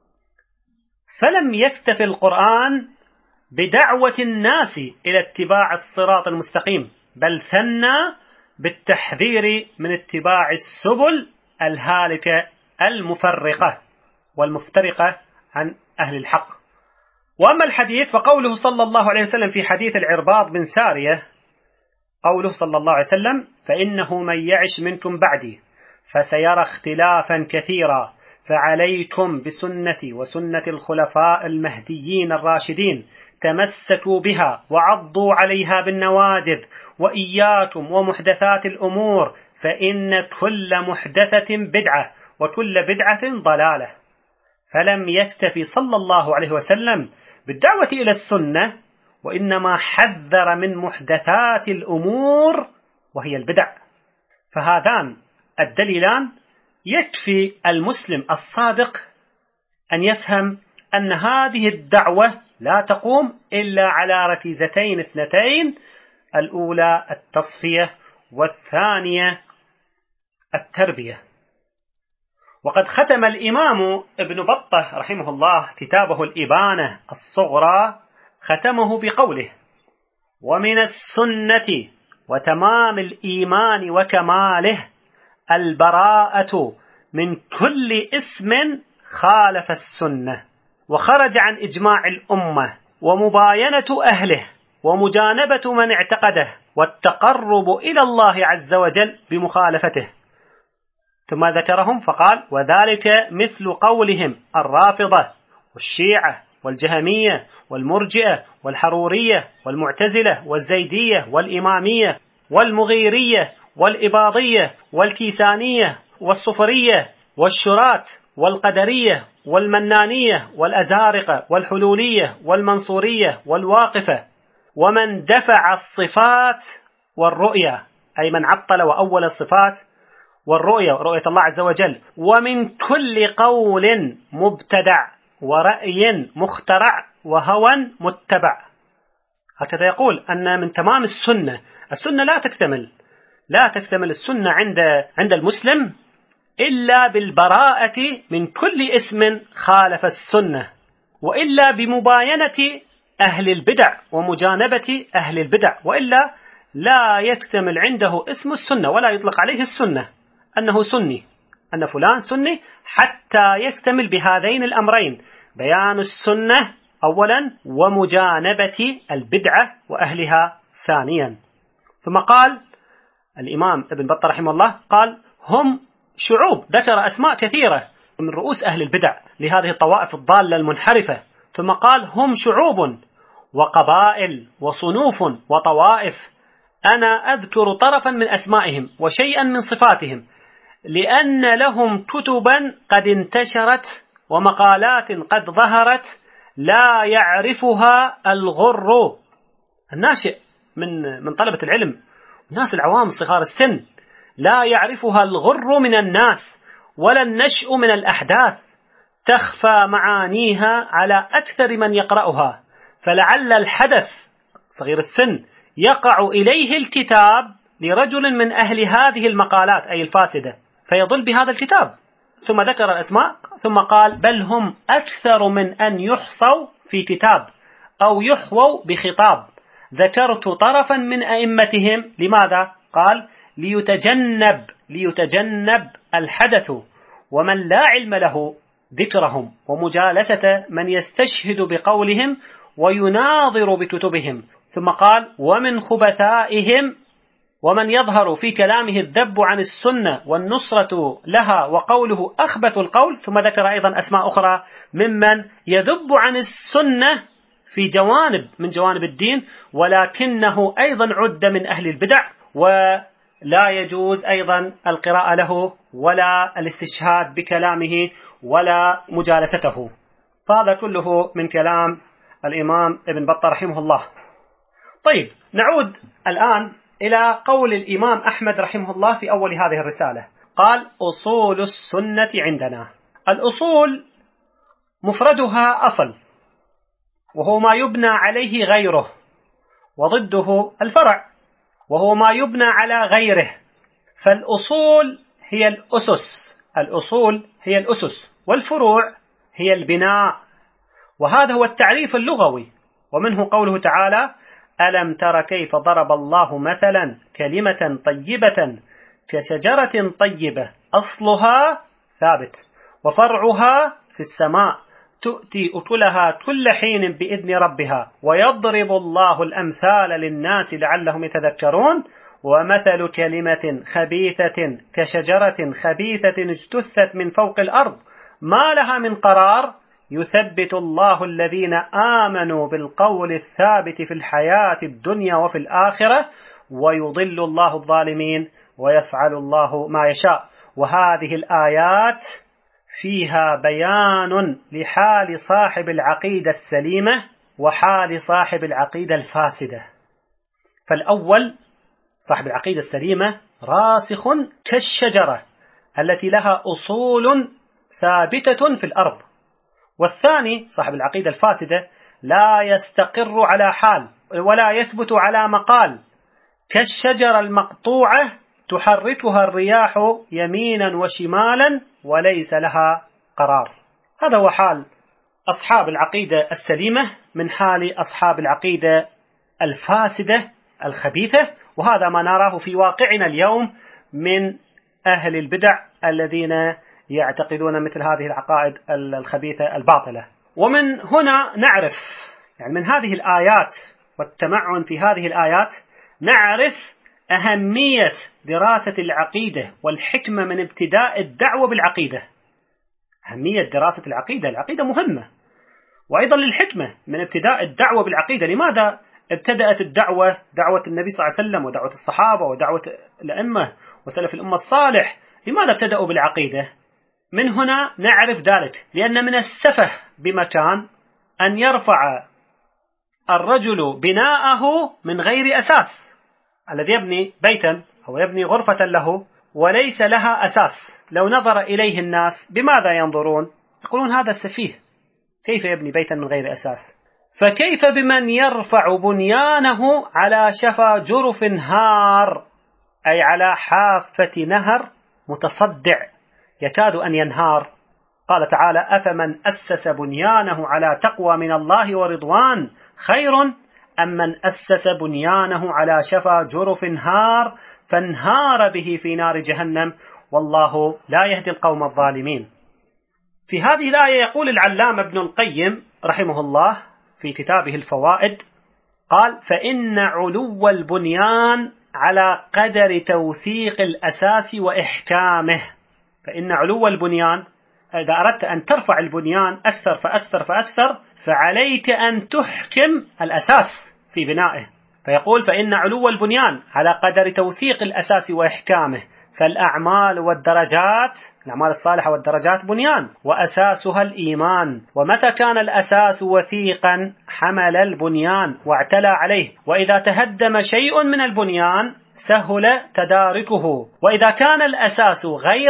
فلم يكتف القرآن بدعوة الناس إلى اتباع الصراط المستقيم، بل ثنى بالتحذير من اتباع السبل الهالكة المفرقة والمفترقة عن أهل الحق. وأما الحديث فقوله صلى الله عليه وسلم في حديث العرباض بن سارية، قوله صلى الله عليه وسلم: فإنه من يعش منكم بعدي فسيرى اختلافا كثيرا فعليكم بسنتي وسنة الخلفاء المهديين الراشدين تمسكوا بها وعضوا عليها بالنواجذ وإياكم ومحدثات الأمور فإن كل محدثة بدعة وكل بدعة ضلالة. فلم يكتفي صلى الله عليه وسلم بالدعوة إلى السنة، وإنما حذر من محدثات الأمور وهي البدع. فهذان الدليلان يكفي المسلم الصادق أن يفهم أن هذه الدعوة لا تقوم إلا على ركيزتين اثنتين: الأولى التصفية، والثانية التربية. وقد ختم الإمام ابن بطة رحمه الله كتابه الإبانة الصغرى ختمه بقوله: ومن السنة وتمام الإيمان وكماله البراءة من كل اسم خالف السنة وخرج عن إجماع الأمة ومباينة أهله ومجانبة من اعتقده والتقرب إلى الله عز وجل بمخالفته. ثم ذكرهم فقال: وذلك مثل قولهم الرافضة والشيعة والجهمية والمرجئة والحرورية والمعتزلة والزيدية والإمامية والمغيرية والإباضية والكيسانية والصفرية والشرات والقدرية والمنانية والأزارقة والحلولية والمنصورية والواقفة، ومن دفع الصفات والرؤية، أي من عطل وأول الصفات والرؤية رؤية الله عز وجل، ومن كل قول مبتدع ورأي مخترع وهوى متبع. هكذا يقول أن من تمام السنة لا تكتمل السنة عند المسلم إلا بالبراءة من كل اسم خالف السنة، وإلا بمباينة أهل البدع ومجانبة أهل البدع، وإلا لا يكتمل عنده اسم السنة ولا يطلق عليه السنة أنه سني، أن فلان سني، حتى يكتمل بهذين الأمرين: بيان السنة أولا ومجانبة البدعة وأهلها ثانيا. ثم قال الإمام ابن بطة رحمه الله قال: هم شعوب، ذكر أسماء كثيرة من رؤوس أهل البدع لهذه الطوائف الضالة المنحرفة. ثم قال: هم شعوب وقبائل وصنوف وطوائف، أنا أذكر طرفا من أسمائهم وشيئا من صفاتهم، لأن لهم كتبا قد انتشرت ومقالات قد ظهرت لا يعرفها الغر الناشئ من طلبة العلم، الناس العوام صغار السن، لا يعرفها الغر من الناس ولا النشء من الأحداث، تخفى معانيها على أكثر من يقرأها، فلعل الحدث صغير السن يقع إليه الكتاب لرجل من أهل هذه المقالات أي الفاسدة فيضل بهذا الكتاب. ثم ذكر الأسماء ثم قال: بل هم أكثر من أن يحصوا في كتاب أو يحووا بخطاب. ذكرت طرفا من أئمتهم، لماذا؟ قال: ليتجنب الحدث ومن لا علم له ذكرهم ومجالسة من يستشهد بقولهم ويناظر بكتبهم. ثم قال: ومن خبثائهم ومن يظهر في كلامه الذب عن السنة والنصرة لها وقوله أخبث القول. ثم ذكر أيضا أسماء أخرى ممن يذب عن السنة في جوانب من جوانب الدين، ولكنه أيضا عد من أهل البدع، ولا يجوز أيضا القراءة له ولا الاستشهاد بكلامه ولا مجالسته. فهذا كله من كلام الإمام ابن بطة رحمه الله. طيب، نعود الآن إلى قول الإمام أحمد رحمه الله في أول هذه الرسالة. قال: أصول السنة عندنا. الأصول مفردها أصل، وهو ما يبنى عليه غيره، وضده الفرع، وهو ما يبنى على غيره. فالأصول هي الأسس، الأصول هي الأسس، والفروع هي البناء. وهذا هو التعريف اللغوي. ومنه قوله تعالى: ألم تر كيف ضرب الله مثلا كلمة طيبة كشجرة طيبة أصلها ثابت وفرعها في السماء تؤتي أكلها كل حين بإذن ربها ويضرب الله الأمثال للناس لعلهم يتذكرون. ومثل كلمة خبيثة كشجرة خبيثة اجتثت من فوق الأرض ما لها من قرار يثبت الله الذين آمنوا بالقول الثابت في الحياة الدنيا وفي الآخرة ويضل الله الظالمين ويفعل الله ما يشاء. وهذه الآيات فيها بيان لحال صاحب العقيدة السليمة وحال صاحب العقيدة الفاسدة. فالأول صاحب العقيدة السليمة راسخ كالشجرة التي لها أصول ثابتة في الأرض، والثاني صاحب العقيدة الفاسدة لا يستقر على حال ولا يثبت على مقال، كالشجرة المقطوعة تحركها الرياح يمينا وشمالا وليس لها قرار. هذا هو حال أصحاب العقيدة السليمة من حال أصحاب العقيدة الفاسدة الخبيثة. وهذا ما نراه في واقعنا اليوم من أهل البدع الذين يعتقدون مثل هذه العقائد الخبيثة الباطلة. ومن هنا نعرف، يعني من هذه الآيات والتمعن في هذه الآيات، نعرف أهمية دراسة العقيدة والحكمة من ابتداء الدعوة بالعقيدة. أهمية دراسة العقيدة، العقيدة مهمة، وأيضا للحكمة من ابتداء الدعوة بالعقيدة. لماذا ابتدأت الدعوة، دعوة النبي صلى الله عليه وسلم ودعوة الصحابة ودعوة الأئمة وسلف الأمة الصالح؟ لماذا ابتدأوا بالعقيدة؟ من هنا نعرف ذلك، لأن من السفه بمكان أن يرفع الرجل بناءه من غير أساس. الذي يبني بيتا أو يبني غرفة له وليس لها أساس، لو نظر إليه الناس بماذا ينظرون؟ يقولون هذا سفيه، كيف يبني بيتا من غير أساس؟ فكيف بمن يرفع بنيانه على شفا جرف هار، أي على حافة نهر متصدع يكاد أن ينهار. قال تعالى: أفمن أسس بنيانه على تقوى من الله ورضوان خير أم من أسس بنيانه على شفا جرف هار فانهار به في نار جهنم والله لا يهدي القوم الظالمين. في هذه الآية يقول العلامة ابن القيم رحمه الله في كتابه الفوائد، قال: فإن علو البنيان على قدر توثيق الأساس وإحكامه. فإن علو البنيان، إذا أردت أن ترفع البنيان أكثر فأكثر فأكثر فعليك أن تحكم الأساس في بنائه. فيقول: فإن علو البنيان على قدر توثيق الأساس وإحكامه. فالأعمال والدرجات، الأعمال الصالحة والدرجات بنيان وأساسها الإيمان، ومتى كان الأساس وثيقا حمل البنيان واعتلى عليه، وإذا تهدم شيء من البنيان سهل تداركه. وإذا كان الأساس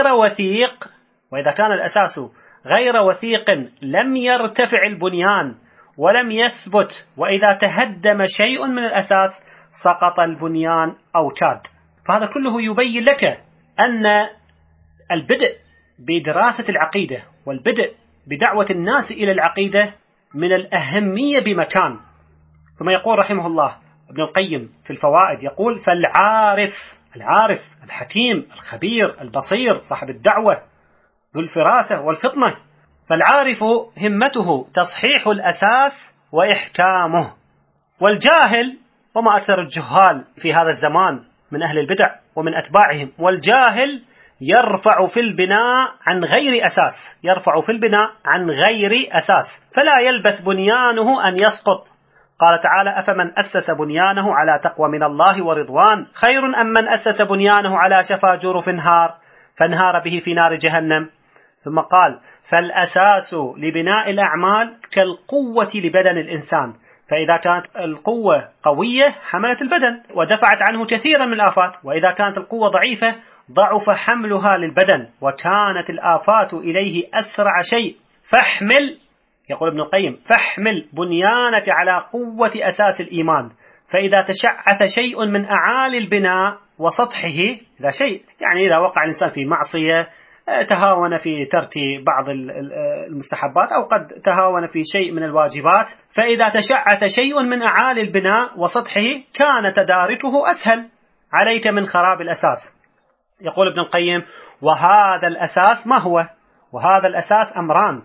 غير وثيق لم يرتفع البنيان ولم يثبت، وإذا تهدم شيء من الأساس سقط البنيان أو كاد. فهذا كله يبين لك أن البدء بدراسة العقيدة والبدء بدعوة الناس إلى العقيدة من الأهمية بمكان. ثم يقول رحمه الله ابن القيم في الفوائد، يقول: فالعارف الحكيم الخبير البصير صاحب الدعوة ذو الفراسة والفطنة، فالعارف همته تصحيح الأساس وإحكامه. والجاهل، وما أكثر الجهال في هذا الزمان من أهل البدع ومن أتباعهم، والجاهل يرفع في البناء عن غير أساس، يرفع في البناء عن غير أساس، فلا يلبث بنيانه أن يسقط. قال تعالى: أفمن أسس بنيانه على تقوى من الله ورضوان خير أم من أسس بنيانه على شفا جرف هار فانهار به في نار جهنم. ثم قال: فالأساس لبناء الأعمال كالقوة لبدن الإنسان، فإذا كانت القوة قوية حملت البدن ودفعت عنه كثيرا من الآفات، وإذا كانت القوة ضعيفة ضعف حملها للبدن وكانت الآفات إليه أسرع شيء. فاحمل، يقول ابن القيم، فاحمل بنيانك على قوة أساس الإيمان، فإذا تشعث شيء من أعالي البناء وسطحه، إذا شيء يعني إذا وقع الإنسان في معصية، تهاون في ترك بعض المستحبات أو قد تهاون في شيء من الواجبات، فإذا تشعث شيء من أعالي البناء وسطحه كان تداركه أسهل عليك من خراب الأساس. يقول ابن القيم: وهذا الأساس ما هو؟ وهذا الأساس أمران: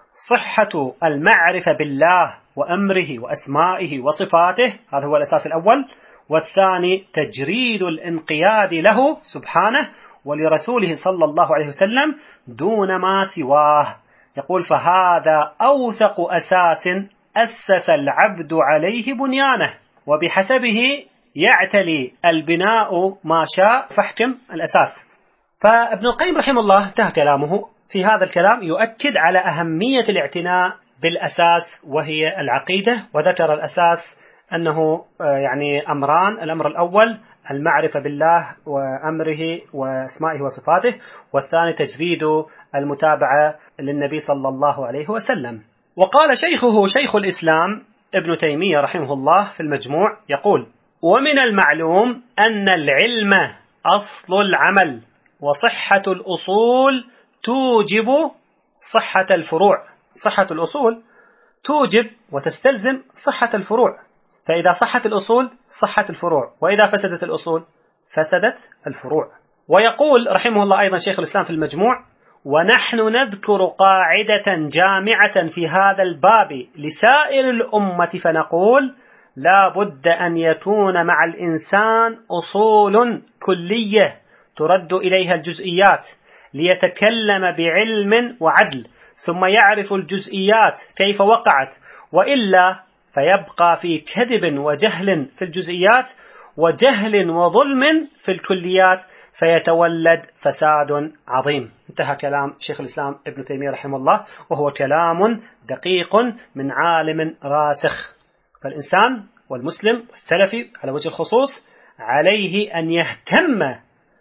صحة المعرفة بالله وأمره وأسمائه وصفاته، هذا هو الأساس الأول، والثاني تجريد الانقياد له سبحانه ولرسوله صلى الله عليه وسلم دون ما سواه. يقول: فهذا أوثق أساس أسس العبد عليه بنيانه، وبحسبه يعتلي البناء ما شاء، فاحكم الأساس. فابن القيم رحمه الله انتهى كلامه في هذا الكلام يؤكد على أهمية الاعتناء بالأساس وهي العقيدة، وذكر الأساس أنه يعني أمران: الأمر الأول المعرفة بالله وأمره وأسمائه وصفاته، والثاني تجريد المتابعة للنبي صلى الله عليه وسلم. وقال شيخه شيخ الإسلام ابن تيمية رحمه الله في المجموع يقول: ومن المعلوم أن العلم أصل العمل، وصحة الأصول توجب صحة الفروع. صحة الأصول توجب وتستلزم صحة الفروع، فإذا صحت الأصول صحت الفروع، وإذا فسدت الأصول فسدت الفروع. ويقول رحمه الله أيضا شيخ الإسلام في المجموع: ونحن نذكر قاعدة جامعة في هذا الباب لسائر الأمة فنقول: لا بد أن يكون مع الإنسان أصول كلية ترد إليها الجزئيات ليتكلم بعلم وعدل، ثم يعرف الجزئيات كيف وقعت، وإلا فيبقى في كذب وجهل في الجزئيات وجهل وظلم في الكليات، فيتولد فساد عظيم. انتهى كلام شيخ الإسلام ابن تيمية رحمه الله، وهو كلام دقيق من عالم راسخ. فالإنسان والمسلم والسلفي على وجه الخصوص عليه أن يهتم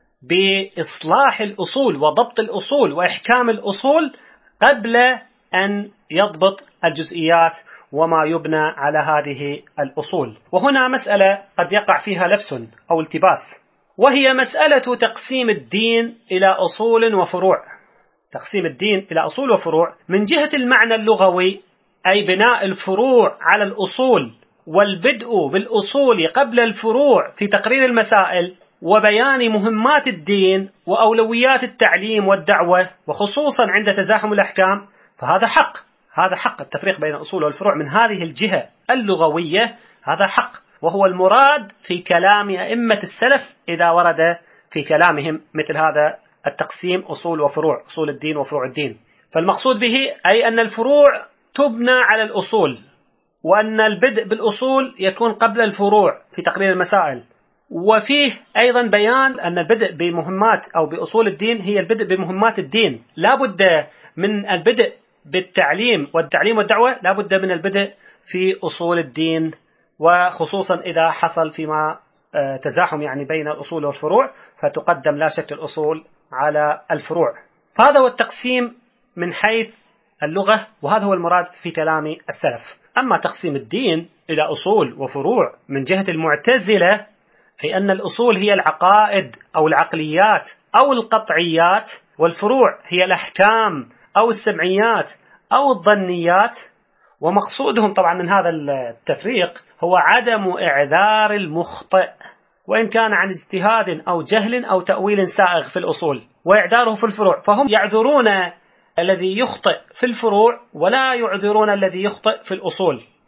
بإصلاح الأصول وضبط الأصول وإحكام الأصول قبل أن يضبط الجزئيات وما يبنى على هذه الأصول. وهنا مسألة قد يقع فيها لبس أو التباس، وهي مسألة تقسيم الدين إلى أصول وفروع. تقسيم الدين إلى أصول وفروع من جهة المعنى اللغوي، أي بناء الفروع على الأصول والبدء بالأصول قبل الفروع في تقرير المسائل وبيان مهمات الدين وأولويات التعليم والدعوة، وخصوصا عند تزاحم الأحكام، فهذا حق. هذا حق التفريق بين الأصول والفروع من هذه الجهة اللغوية، هذا حق، وهو المراد في كلام أئمة السلف إذا ورد في كلامهم مثل هذا التقسيم أصول وفروع، أصول الدين وفروع الدين. فالمقصود به أي أن الفروع تبنى على الأصول، وأن البدء بالأصول يكون قبل الفروع في تقرير المسائل. وفيه أيضا بيان أن البدء بمهمات أو بأصول الدين هي البدء بمهمات الدين، لا بد من البدء بالتعليم والدعوة، لا بد من البدء في أصول الدين، وخصوصا إذا حصل فيما تزاحم يعني بين الأصول والفروع، فتقدم لا شك الأصول على الفروع. فهذا هو التقسيم من حيث اللغة، وهذا هو المراد في كلام السلف. أما تقسيم الدين إلى أصول وفروع من جهة المعتزلة، هي أن الأصول هي العقائد أو العقليات أو القطعيات، والفروع هي الأحكام أو السمعيات أو الظنيات. ومقصودهم طبعا من هذا التفريق هو عدم إعذار المخطئ، وإن كان عن اجتهاد أو جهل أو تأويل سائغ في الأصول، وإعذاره في الفروع. فهم يعذرون الذي يخطئ في الفروع ولا يعذرون الذي يخطئ في الأصول،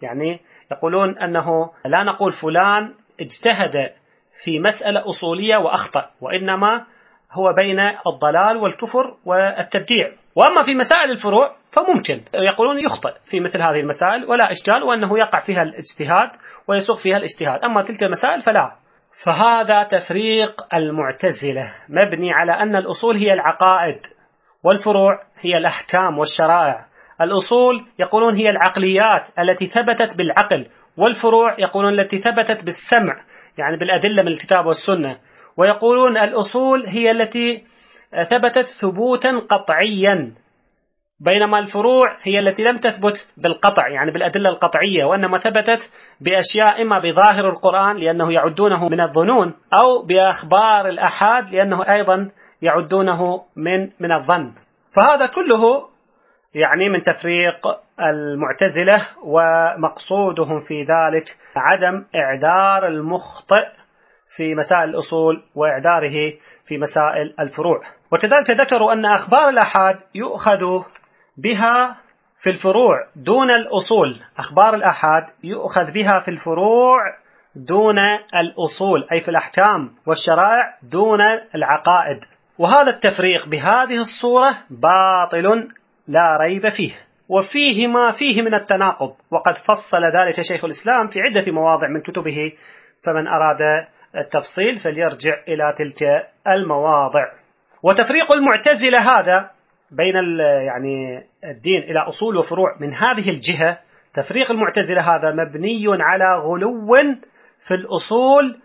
يعني يقولون أنه لا نقول فلان اجتهد في مسألة أصولية وأخطأ، وإنما هو بين الضلال والكفر والتبديع. وأما في مسائل الفروع فممكن يقولون يخطئ في مثل هذه المسائل ولا إشكال، وأنه يقع فيها الاجتهاد ويسوق فيها الاجتهاد، أما تلك المسائل فلا. فهذا تفريق المعتزلة مبني على أن الأصول هي العقائد والفروع هي الأحكام والشرائع. الأصول يقولون هي العقليات التي ثبتت بالعقل، والفروع يقولون التي ثبتت بالسمع، يعني بالأدلة من الكتاب والسنة. ويقولون الأصول هي التي ثبتت ثبوتا قطعيا، بينما الفروع هي التي لم تثبت بالقطع، يعني بالأدلة القطعية، وإنما ثبتت بأشياء إما بظاهر القرآن لأنه يعدونه من الظنون، أو بأخبار الأحاد لأنه أيضا يعدونه من الظن. فهذا كله يعني من تفريق المعتزلة، ومقصودهم في ذلك عدم إعذار المخطئ في مسائل الأصول وإعذاره في مسائل الفروع. وكذلك ذكروا أن أخبار الأحاد يؤخذ بها في الفروع دون الأصول. أخبار الأحاد يؤخذ بها في الفروع دون الأصول، أي في الأحكام والشرائع دون العقائد. وهذا التفريق بهذه الصورة باطل لا ريب فيه، وفيه ما فيه من التناقض، وقد فصل ذلك شيخ الإسلام في عدة مواضع من كتبه، فمن أراد التفصيل فليرجع إلى تلك المواضع. وتفريق المعتزلة هذا بين يعني الدين إلى أصول وفروع من هذه الجهة، تفريق المعتزلة هذا مبني على غلو في الأصول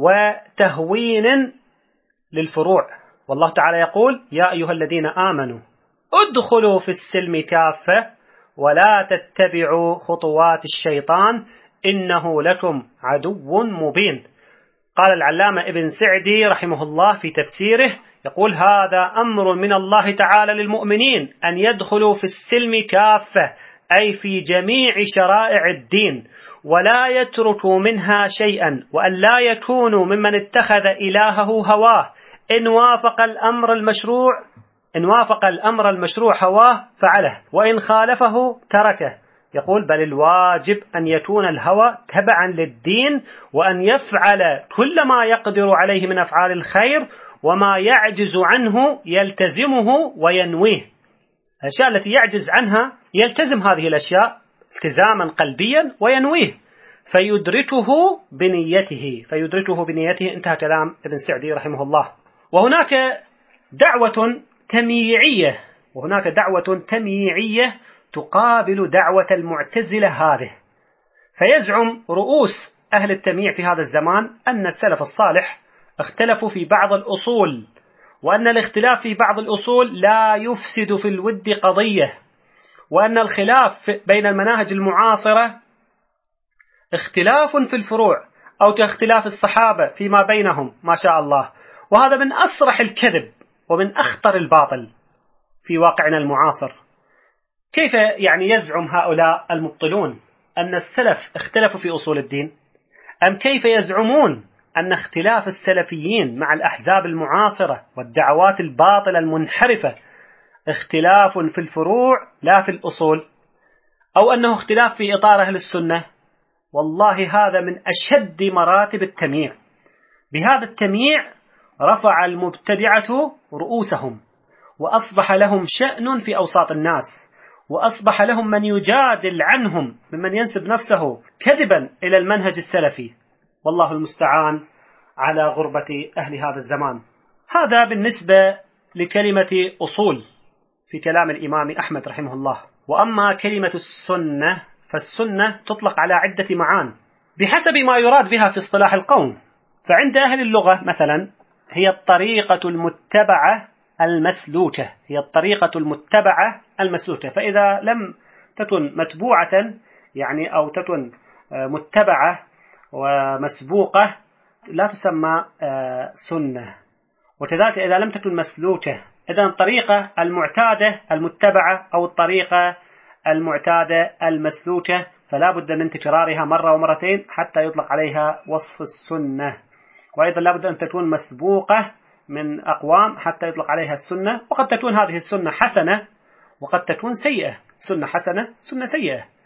وتهوين للفروع. والله تعالى يقول: يا أيها الذين آمنوا ادخلوا في السلم كافة ولا تتبعوا خطوات الشيطان إنه لكم عدو مبين. قال العلامة ابن سعدي رحمه الله في تفسيره، يقول: هذا أمر من الله تعالى للمؤمنين أن يدخلوا في السلم كافة، أي في جميع شرائع الدين، ولا يتركوا منها شيئا، وأن لا يكونوا ممن اتخذ إلهه هواه. إن وافق الأمر المشروع هواه فعله، وإن خالفه تركه. يقول: بل الواجب أن يكون الهوى تبعا للدين، وأن يفعل كل ما يقدر عليه من أفعال الخير، وما يعجز عنه يلتزمه وينويه. الأشياء التي يعجز عنها يلتزم هذه الأشياء التزاما قلبيا وينويه، فيدركه بنيته. انتهى كلام ابن سعدي رحمه الله. وهناك دعوة تمييعية تقابل دعوة المعتزلة هذه. فيزعم رؤوس أهل التمييع في هذا الزمان أن السلف الصالح اختلفوا في بعض الأصول، وأن الاختلاف في بعض الأصول لا يفسد في الود قضية، وأن الخلاف بين المناهج المعاصرة اختلاف في الفروع أو كاختلاف الصحابة فيما بينهم ما شاء الله. وهذا من أصرح الكذب ومن أخطر الباطل في واقعنا المعاصر. كيف يعني يزعم هؤلاء المبطلون أن السلف اختلفوا في أصول الدين؟ أم كيف يزعمون أن اختلاف السلفيين مع الأحزاب المعاصرة والدعوات الباطلة المنحرفة اختلاف في الفروع لا في الأصول، أو أنه اختلاف في إطار أهل السنة؟ والله هذا من أشد مراتب التمييع. بهذا التمييع رفع المبتدعة رؤوسهم، وأصبح لهم شأن في أوساط الناس، وأصبح لهم من يجادل عنهم ممن ينسب نفسه كذبا إلى المنهج السلفي. والله المستعان على غربة أهل هذا الزمان. هذا بالنسبة لكلمة أصول في كلام الإمام أحمد رحمه الله. وأما كلمة السنة فالسنة تطلق على عدة معان بحسب ما يراد بها في اصطلاح القوم. فعند أهل اللغة مثلا هي الطريقة المتبعة المسلوكة. فإذا لم تكن متبوعة يعني أو تكن متبعة ومسبوقة لا تسمى سنة. وكذلك إذا لم تكن مسلوكة، إذن الطريقة المعتادة المتبعة أو الطريقة المعتادة المسلوكة فلا بد من تكرارها مرة ومرتين حتى يطلق عليها وصف السنة. وأيضا لا بد أن تكون مسبوقة من أقوام حتى يطلق عليها السنة. وقد تكون هذه السنة حسنة وقد تكون سيئة، سنة حسنة سنة سيئة.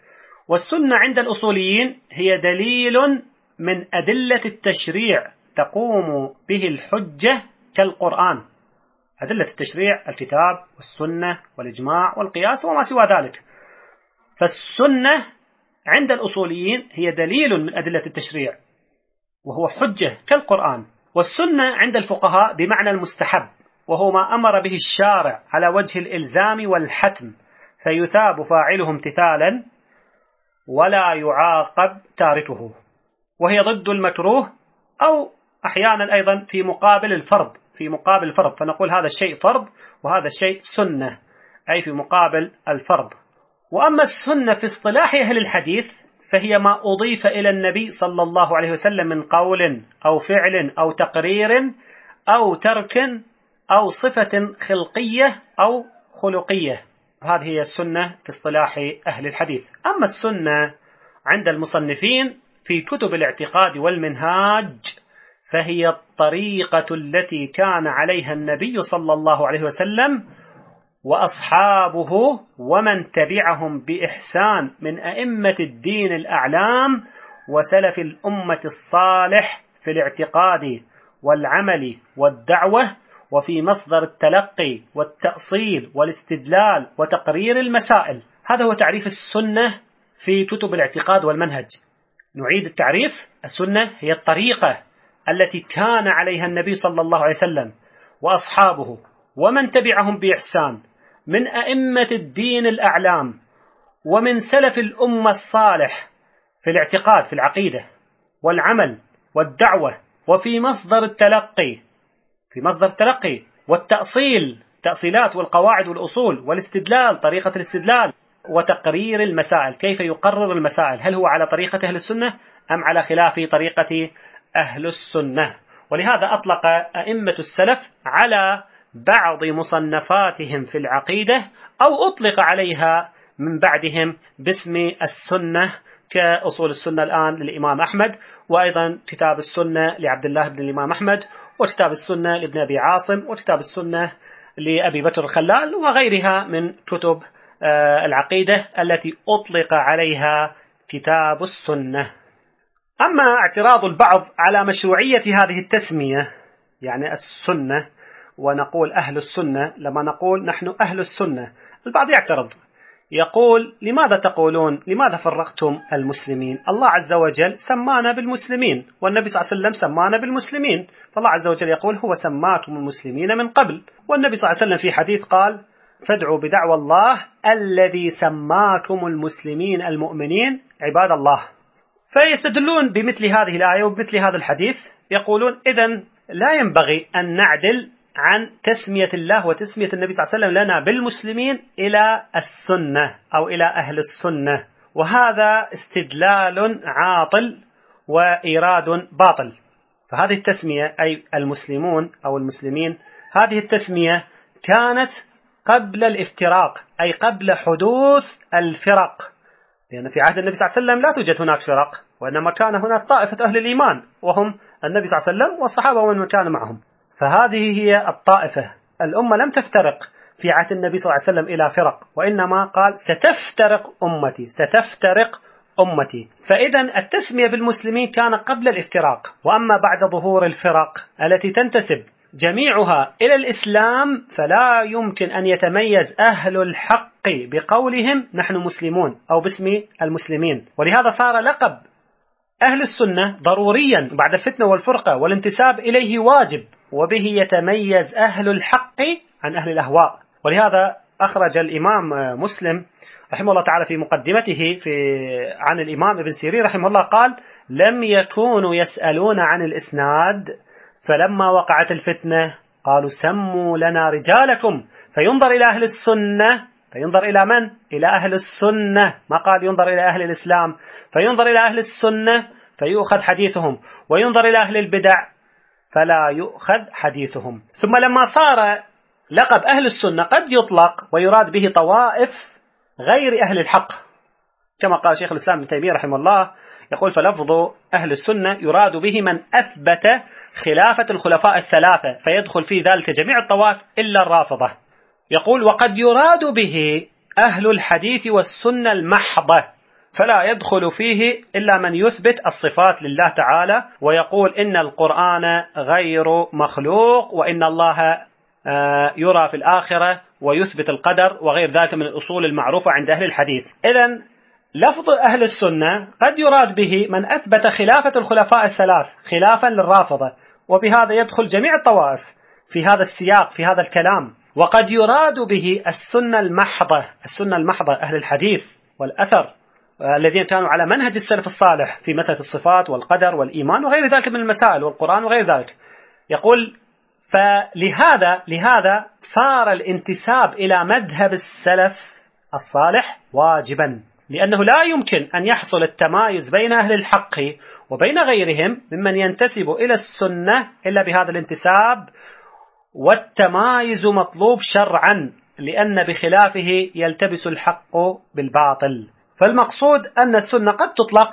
والسنة عند الأصوليين هي دليل من أدلة التشريع تقوم به الحجة كالقرآن. أدلة التشريع الكتاب والسنة والإجماع والقياس وما سوى ذلك. فالسنة عند الأصوليين هي دليل من أدلة التشريع وهو حجة كالقرآن. والسنة عند الفقهاء بمعنى المستحب، وهو ما أمر به الشارع على وجه الإلزام والحتم، فيثاب فاعله امتثالا ولا يعاقب تاركه، وهي ضد المكروه، أو أحيانا أيضا في مقابل الفرض، فنقول هذا الشيء فرض وهذا الشيء سنة، أي في مقابل الفرض. وأما السنة في اصطلاح أهل الحديث فهي ما أضيف إلى النبي صلى الله عليه وسلم من قول أو فعل أو تقرير أو ترك أو صفة خلقية أو خلقية. هذه هي السنة في اصطلاح أهل الحديث. أما السنة عند المصنفين في كتب الاعتقاد والمنهاج فهي الطريقة التي كان عليها النبي صلى الله عليه وسلم وأصحابه ومن تبعهم بإحسان من أئمة الدين الأعلام وسلف الأمة الصالح في الاعتقاد والعمل والدعوة، وفي مصدر التلقي والتأصيل والاستدلال وتقرير المسائل. هذا هو تعريف السنة في كتب الاعتقاد والمنهج. نعيد التعريف: السنة هي الطريقة التي كان عليها النبي صلى الله عليه وسلم وأصحابه ومن تبعهم بإحسان من أئمة الدين الأعلام ومن سلف الأمة الصالح في الاعتقاد، في العقيدة والعمل والدعوة، وفي مصدر التلقي والتأصيل، تأصيلات والقواعد والأصول، والاستدلال، طريقة الاستدلال، وتقرير المسائل، كيف يقرر المسائل، هل هو على طريقة أهل السنة أم على خلاف طريقة أهل السنة. ولهذا أطلق أئمة السلف على بعض مصنفاتهم في العقيدة أو أطلق عليها من بعدهم باسم السنة، كأصول السنة الآن للإمام أحمد، وأيضا كتاب السنة لعبد الله بن الإمام أحمد، وكتاب السنة لابن أبي عاصم، وكتاب السنة لأبي بكر الخلال، وغيرها من كتب العقيدة التي أطلق عليها كتاب السنة. أما اعتراض البعض على مشروعية هذه التسمية، يعني السنة، ونقول أهل السنة، لما نقول نحن أهل السنة البعض يعترض، يقول: لماذا فرقتم المسلمين؟ الله عز وجل سمانا بالمسلمين، والنبي صلى الله عليه وسلم سمانا بالمسلمين، فالله عز وجل يقول: هو سماكم المسلمين من قبل، والنبي صلى الله عليه وسلم في حديث قال: فادعوا بدعوى الله الذي سماكم المسلمين المؤمنين عباد الله. فيستدلون بمثل هذه الآية وبمثل هذا الحديث، يقولون: إذن لا ينبغي أن نعدل عن تسمية الله وتسمية النبي صلى الله عليه وسلم لنا بالمسلمين إلى السنة أو إلى أهل السنة، وهذا استدلال عاطل وإيراد باطل. فهذه التسمية، أي المسلمون أو المسلمين، هذه التسمية كانت قبل الافتراق، أي قبل حدوث الفرق، لأن في عهد النبي صلى الله عليه وسلم لا توجد هناك فرق، وإنما كان هناك طائفة أهل الإيمان وهم النبي صلى الله عليه وسلم والصحابة ومن كان معهم، فهذه هي الطائفة. الأمة لم تفترق في عهد النبي صلى الله عليه وسلم إلى فرق، وإنما قال: ستفترق أمتي. فإذا التسمية بالمسلمين كان قبل الافتراق. وأما بعد ظهور الفرق التي تنتسب جميعها إلى الإسلام فلا يمكن أن يتميز أهل الحق بقولهم نحن مسلمون أو باسم المسلمين، ولهذا صار لقب أهل السنة ضروريا بعد الفتنة والفرقة، والانتساب إليه واجب، وبه يتميز أهل الحق عن أهل الأهواء. ولهذا أخرج الإمام مسلم رحمه الله تعالى في مقدمته عن الإمام ابن سيرين رحمه الله قال: لم يكونوا يسألون عن الإسناد، فلما وقعت الفتنة قالوا: سموا لنا رجالكم. فينظر إلى أهل السنة، فينظر إلى من؟ إلى أهل السنة، ما قال ينظر إلى أهل الإسلام. فينظر إلى أهل السنة فيؤخذ حديثهم، وينظر إلى أهل البدع فلا يؤخذ حديثهم. ثم لما صار لقب أهل السنة قد يطلق ويراد به طوائف غير أهل الحق، كما قال شيخ الإسلام ابن تيمية رحمه الله، يقول: فلفظ أهل السنة يراد به من أثبت خلافة الخلفاء الثلاثة، فيدخل في ذلك جميع الطوائف إلا الرافضة. يقول: وقد يراد به أهل الحديث والسنة المحضة، فلا يدخل فيه إلا من يثبت الصفات لله تعالى ويقول إن القرآن غير مخلوق وإن الله يرى في الآخرة ويثبت القدر وغير ذلك من الأصول المعروفة عند أهل الحديث. إذن لفظ أهل السنة قد يراد به من أثبت خلافة الخلفاء الثلاث خلافا للرافضة، وبهذا يدخل جميع الطوائف في هذا السياق في هذا الكلام. وقد يراد به السنة المحضة أهل الحديث والأثر الذين كانوا على منهج السلف الصالح في مسألة الصفات والقدر والإيمان وغير ذلك من المسائل والقرآن وغير ذلك. يقول فلهذا صار الانتساب إلى مذهب السلف الصالح واجبا، لأنه لا يمكن أن يحصل التمايز بين أهل الحق وبين غيرهم ممن ينتسب إلى السنة إلا بهذا الانتساب، والتمايز مطلوب شرعا لأن بخلافه يلتبس الحق بالباطل. فالمقصود أن السنة قد تطلق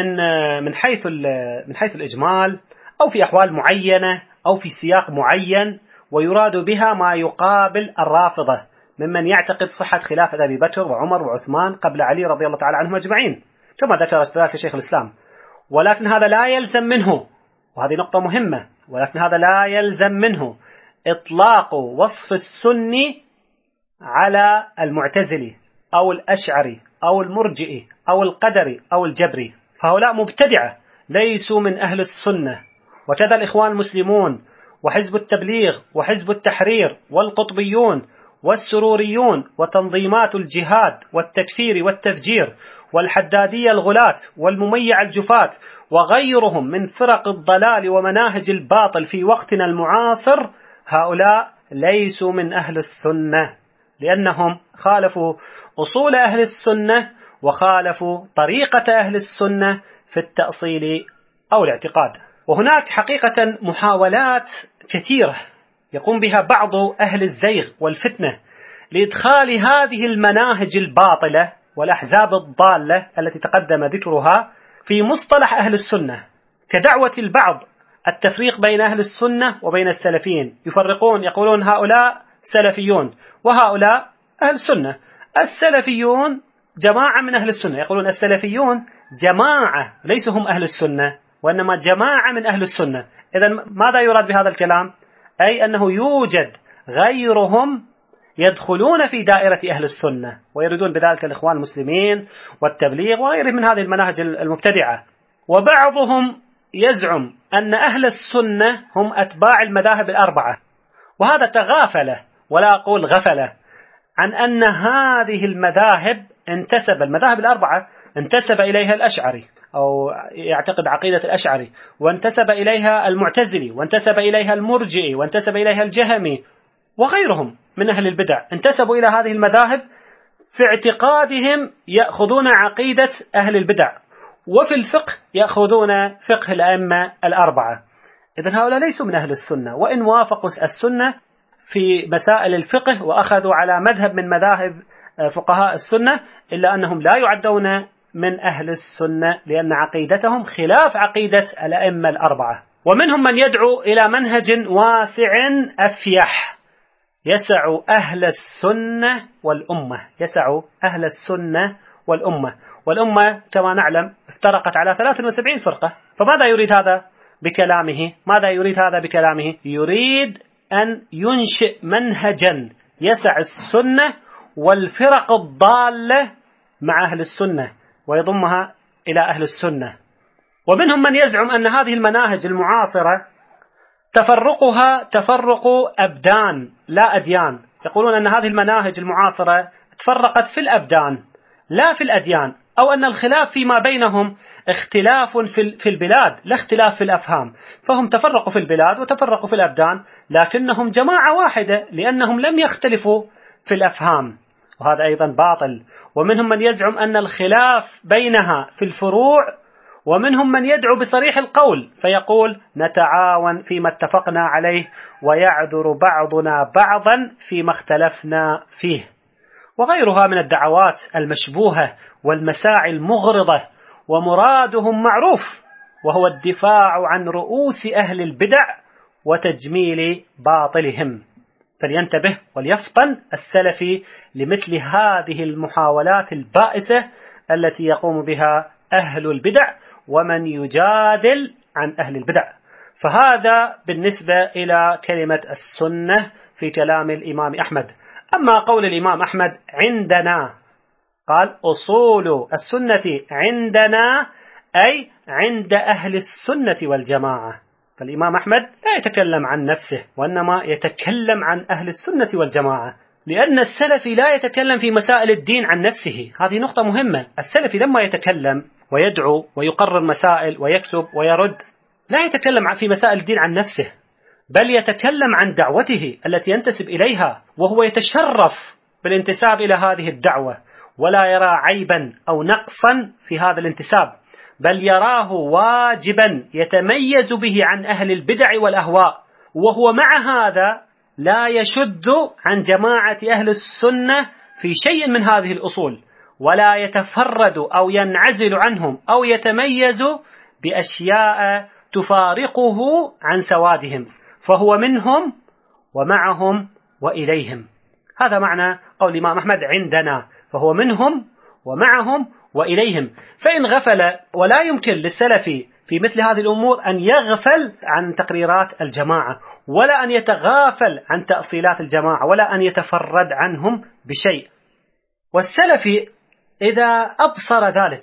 من حيث الإجمال أو في أحوال معينة أو في سياق معين، ويراد بها ما يقابل الرافضة ممن يعتقد صحة خلافة أبي بكر وعمر وعثمان قبل علي رضي الله تعالى عنهم أجمعين كما ذكر ذلك شيخ الإسلام. ولكن هذا لا يلزم منه، وهذه نقطة مهمة، ولكن هذا لا يلزم منه إطلاق وصف السني على المعتزلي أو الأشعري أو المرجئي أو القدري أو الجبري، فهؤلاء مبتدعة ليسوا من أهل السنة. وكذا الإخوان المسلمون وحزب التبليغ وحزب التحرير والقطبيون والسروريون وتنظيمات الجهاد والتكفير والتفجير والحدادية الغلاة والمميع الجفاة وغيرهم من فرق الضلال ومناهج الباطل في وقتنا المعاصر، هؤلاء ليسوا من أهل السنة، لأنهم خالفوا أصول أهل السنة وخالفوا طريقة أهل السنة في التأصيل أو الاعتقاد. وهناك حقيقة محاولات كثيرة يقوم بها بعض أهل الزيغ والفتنة لإدخال هذه المناهج الباطلة والأحزاب الضالة التي تقدم ذكرها في مصطلح أهل السنة، كدعوة البعض التفريق بين أهل السنة وبين السلفيين. يفرقون يقولون هؤلاء سلفيون وهؤلاء أهل السنة. السلفيون جماعة من أهل السنة، يقولون السلفيون جماعة ليسوا هم أهل السنة وإنما جماعة من أهل السنة. إذن ماذا يراد بهذا الكلام؟ أي أنه يوجد غيرهم يدخلون في دائرة أهل السنة ويريدون بذلك الإخوان المسلمين والتبليغ وغيرهم من هذه المناهج المبتدعة. وبعضهم يزعم أن أهل السنة هم أتباع المذاهب الأربعة، وهذا تغافل ولا أقول غفل عن أن هذه المذاهب المذاهب الأربعة انتسب إليها الأشعري أو يعتقد عقيدة الأشعري، وانتسب إليها المعتزلي، وانتسب إليها المرجئي، وانتسب إليها الجهمي وغيرهم من أهل البدع. انتسبوا إلى هذه المذاهب في اعتقادهم يأخذون عقيدة أهل البدع، وفي الفقه يأخذون فقه الأئمة الأربعة. إذن هؤلاء ليسوا من أهل السنة، وإن وافقوا السنة في مسائل الفقه وأخذوا على مذهب من مذاهب فقهاء السنة، إلا أنهم لا يعدون من أهل السنة لأن عقيدتهم خلاف عقيدة الأئمة الأربعة. ومنهم من يدعو إلى منهج واسع أفيح يسع أهل السنة والأمة، يسع أهل السنة والأمة. والأمة كما نعلم افترقت على 73 فرقة. فماذا يريد هذا بكلامه؟ ماذا يريد هذا بكلامه؟ يريد أن ينشئ منهجا يسع السنة والفرق الضالة مع أهل السنة ويضمها إلى أهل السنة. ومنهم من يزعم أن هذه المناهج المعاصرة تفرقها تفرق أبدان لا أديان. يقولون أن هذه المناهج المعاصرة تفرقت في الأبدان لا في الأديان، أو أن الخلاف فيما بينهم اختلاف في البلاد لا اختلاف في الأفهام، فهم تفرقوا في البلاد وتفرقوا في الأبدان لكنهم جماعة واحدة لأنهم لم يختلفوا في الأفهام، وهذا أيضا باطل. ومنهم من يزعم أن الخلاف بينها في الفروع، ومنهم من يدعو بصريح القول فيقول نتعاون فيما اتفقنا عليه ويعذر بعضنا بعضا فيما اختلفنا فيه، وغيرها من الدعوات المشبوهة والمساعي المغرضة. ومرادهم معروف، وهو الدفاع عن رؤوس أهل البدع وتجميل باطلهم. فلينتبه وليفطن السلفي لمثل هذه المحاولات البائسة التي يقوم بها أهل البدع ومن يجادل عن أهل البدع. فهذا بالنسبة إلى كلمة السنة في كلام الإمام أحمد. أما قول الإمام أحمد عندنا، قال أصول السنة عندنا أي عند أهل السنة والجماعة. فالإمام أحمد لا يتكلم عن نفسه، وإنما يتكلم عن أهل السنة والجماعة، لأن السلفي لا يتكلم في مسائل الدين عن نفسه. هذه نقطة مهمة. السلفي لما يتكلم ويدعو ويقرر مسائل ويكتب ويرد، لا يتكلم في مسائل الدين عن نفسه، بل يتكلم عن دعوته التي ينتسب إليها، وهو يتشرف بالانتساب إلى هذه الدعوة، ولا يرى عيبا أو نقصا في هذا الانتساب، بل يراه واجبا يتميز به عن أهل البدع والأهواء. وهو مع هذا لا يشد عن جماعة أهل السنة في شيء من هذه الأصول، ولا يتفرد أو ينعزل عنهم أو يتميز بأشياء تفارقه عن سوادهم، فهو منهم ومعهم وإليهم. هذا معنى قول الإمام أحمد عندنا، فهو منهم ومعهم وإليهم. فإن غفل، ولا يمكن للسلفي في مثل هذه الأمور أن يغفل عن تقريرات الجماعة، ولا أن يتغافل عن تأصيلات الجماعة، ولا أن يتفرد عنهم بشيء. والسلفي إذا أبصر ذلك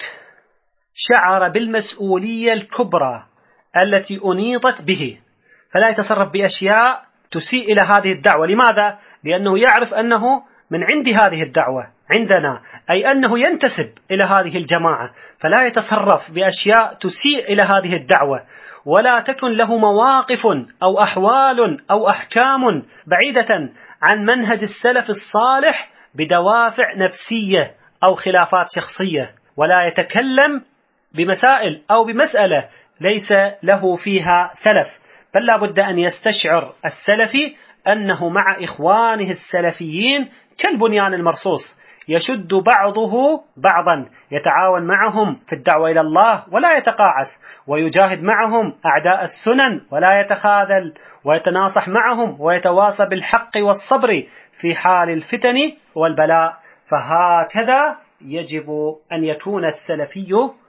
شعر بالمسؤولية الكبرى التي أنيطت به، فلا يتصرف بأشياء تسيء إلى هذه الدعوة. لماذا؟ لأنه يعرف أنه من عند هذه الدعوة عندنا، أي أنه ينتسب إلى هذه الجماعة، فلا يتصرف بأشياء تسيء إلى هذه الدعوة، ولا تكن له مواقف أو أحوال أو أحكام بعيدة عن منهج السلف الصالح بدوافع نفسية أو خلافات شخصية، ولا يتكلم بمسائل أو بمسألة ليس له فيها سلف، بل لا بد أن يستشعر السلفي أنه مع إخوانه السلفيين كالبنيان المرصوص، يشد بعضه بعضا، يتعاون معهم في الدعوة إلى الله ولا يتقاعس، ويجاهد معهم أعداء السنن ولا يتخاذل، ويتناصح معهم ويتواصى بالحق والصبر في حال الفتن والبلاء. فهكذا يجب أن يكون السلفي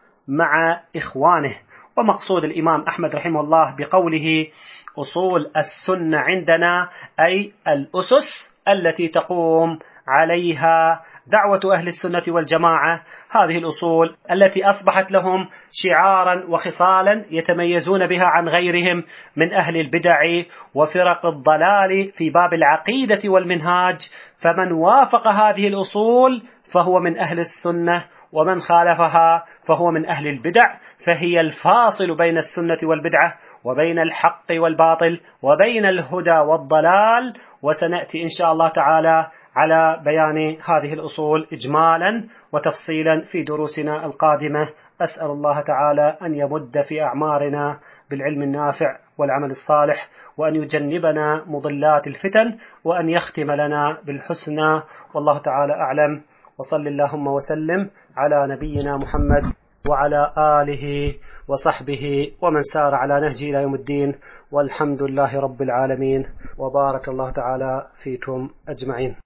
مع إخوانه. ومقصود الإمام أحمد رحمه الله بقوله أصول السنة عندنا أي الأسس التي تقوم عليها دعوة أهل السنة والجماعة، هذه الأصول التي أصبحت لهم شعارا وخصالا يتميزون بها عن غيرهم من أهل البدع وفرق الضلال في باب العقيدة والمنهاج. فمن وافق هذه الأصول فهو من أهل السنة، ومن خالفها فهو من أهل البدع، فهي الفاصل بين السنة والبدعة، وبين الحق والباطل، وبين الهدى والضلال. وسنأتي إن شاء الله تعالى على بيان هذه الأصول إجمالا وتفصيلا في دروسنا القادمة. أسأل الله تعالى أن يمد في أعمارنا بالعلم النافع والعمل الصالح، وأن يجنبنا مضلات الفتن، وأن يختم لنا بالحسنى. والله تعالى أعلم، وصل اللهم وسلم على نبينا محمد وعلى آله وصحبه ومن سار على نهجه إلى يوم الدين، والحمد لله رب العالمين، وبارك الله تعالى فيكم أجمعين.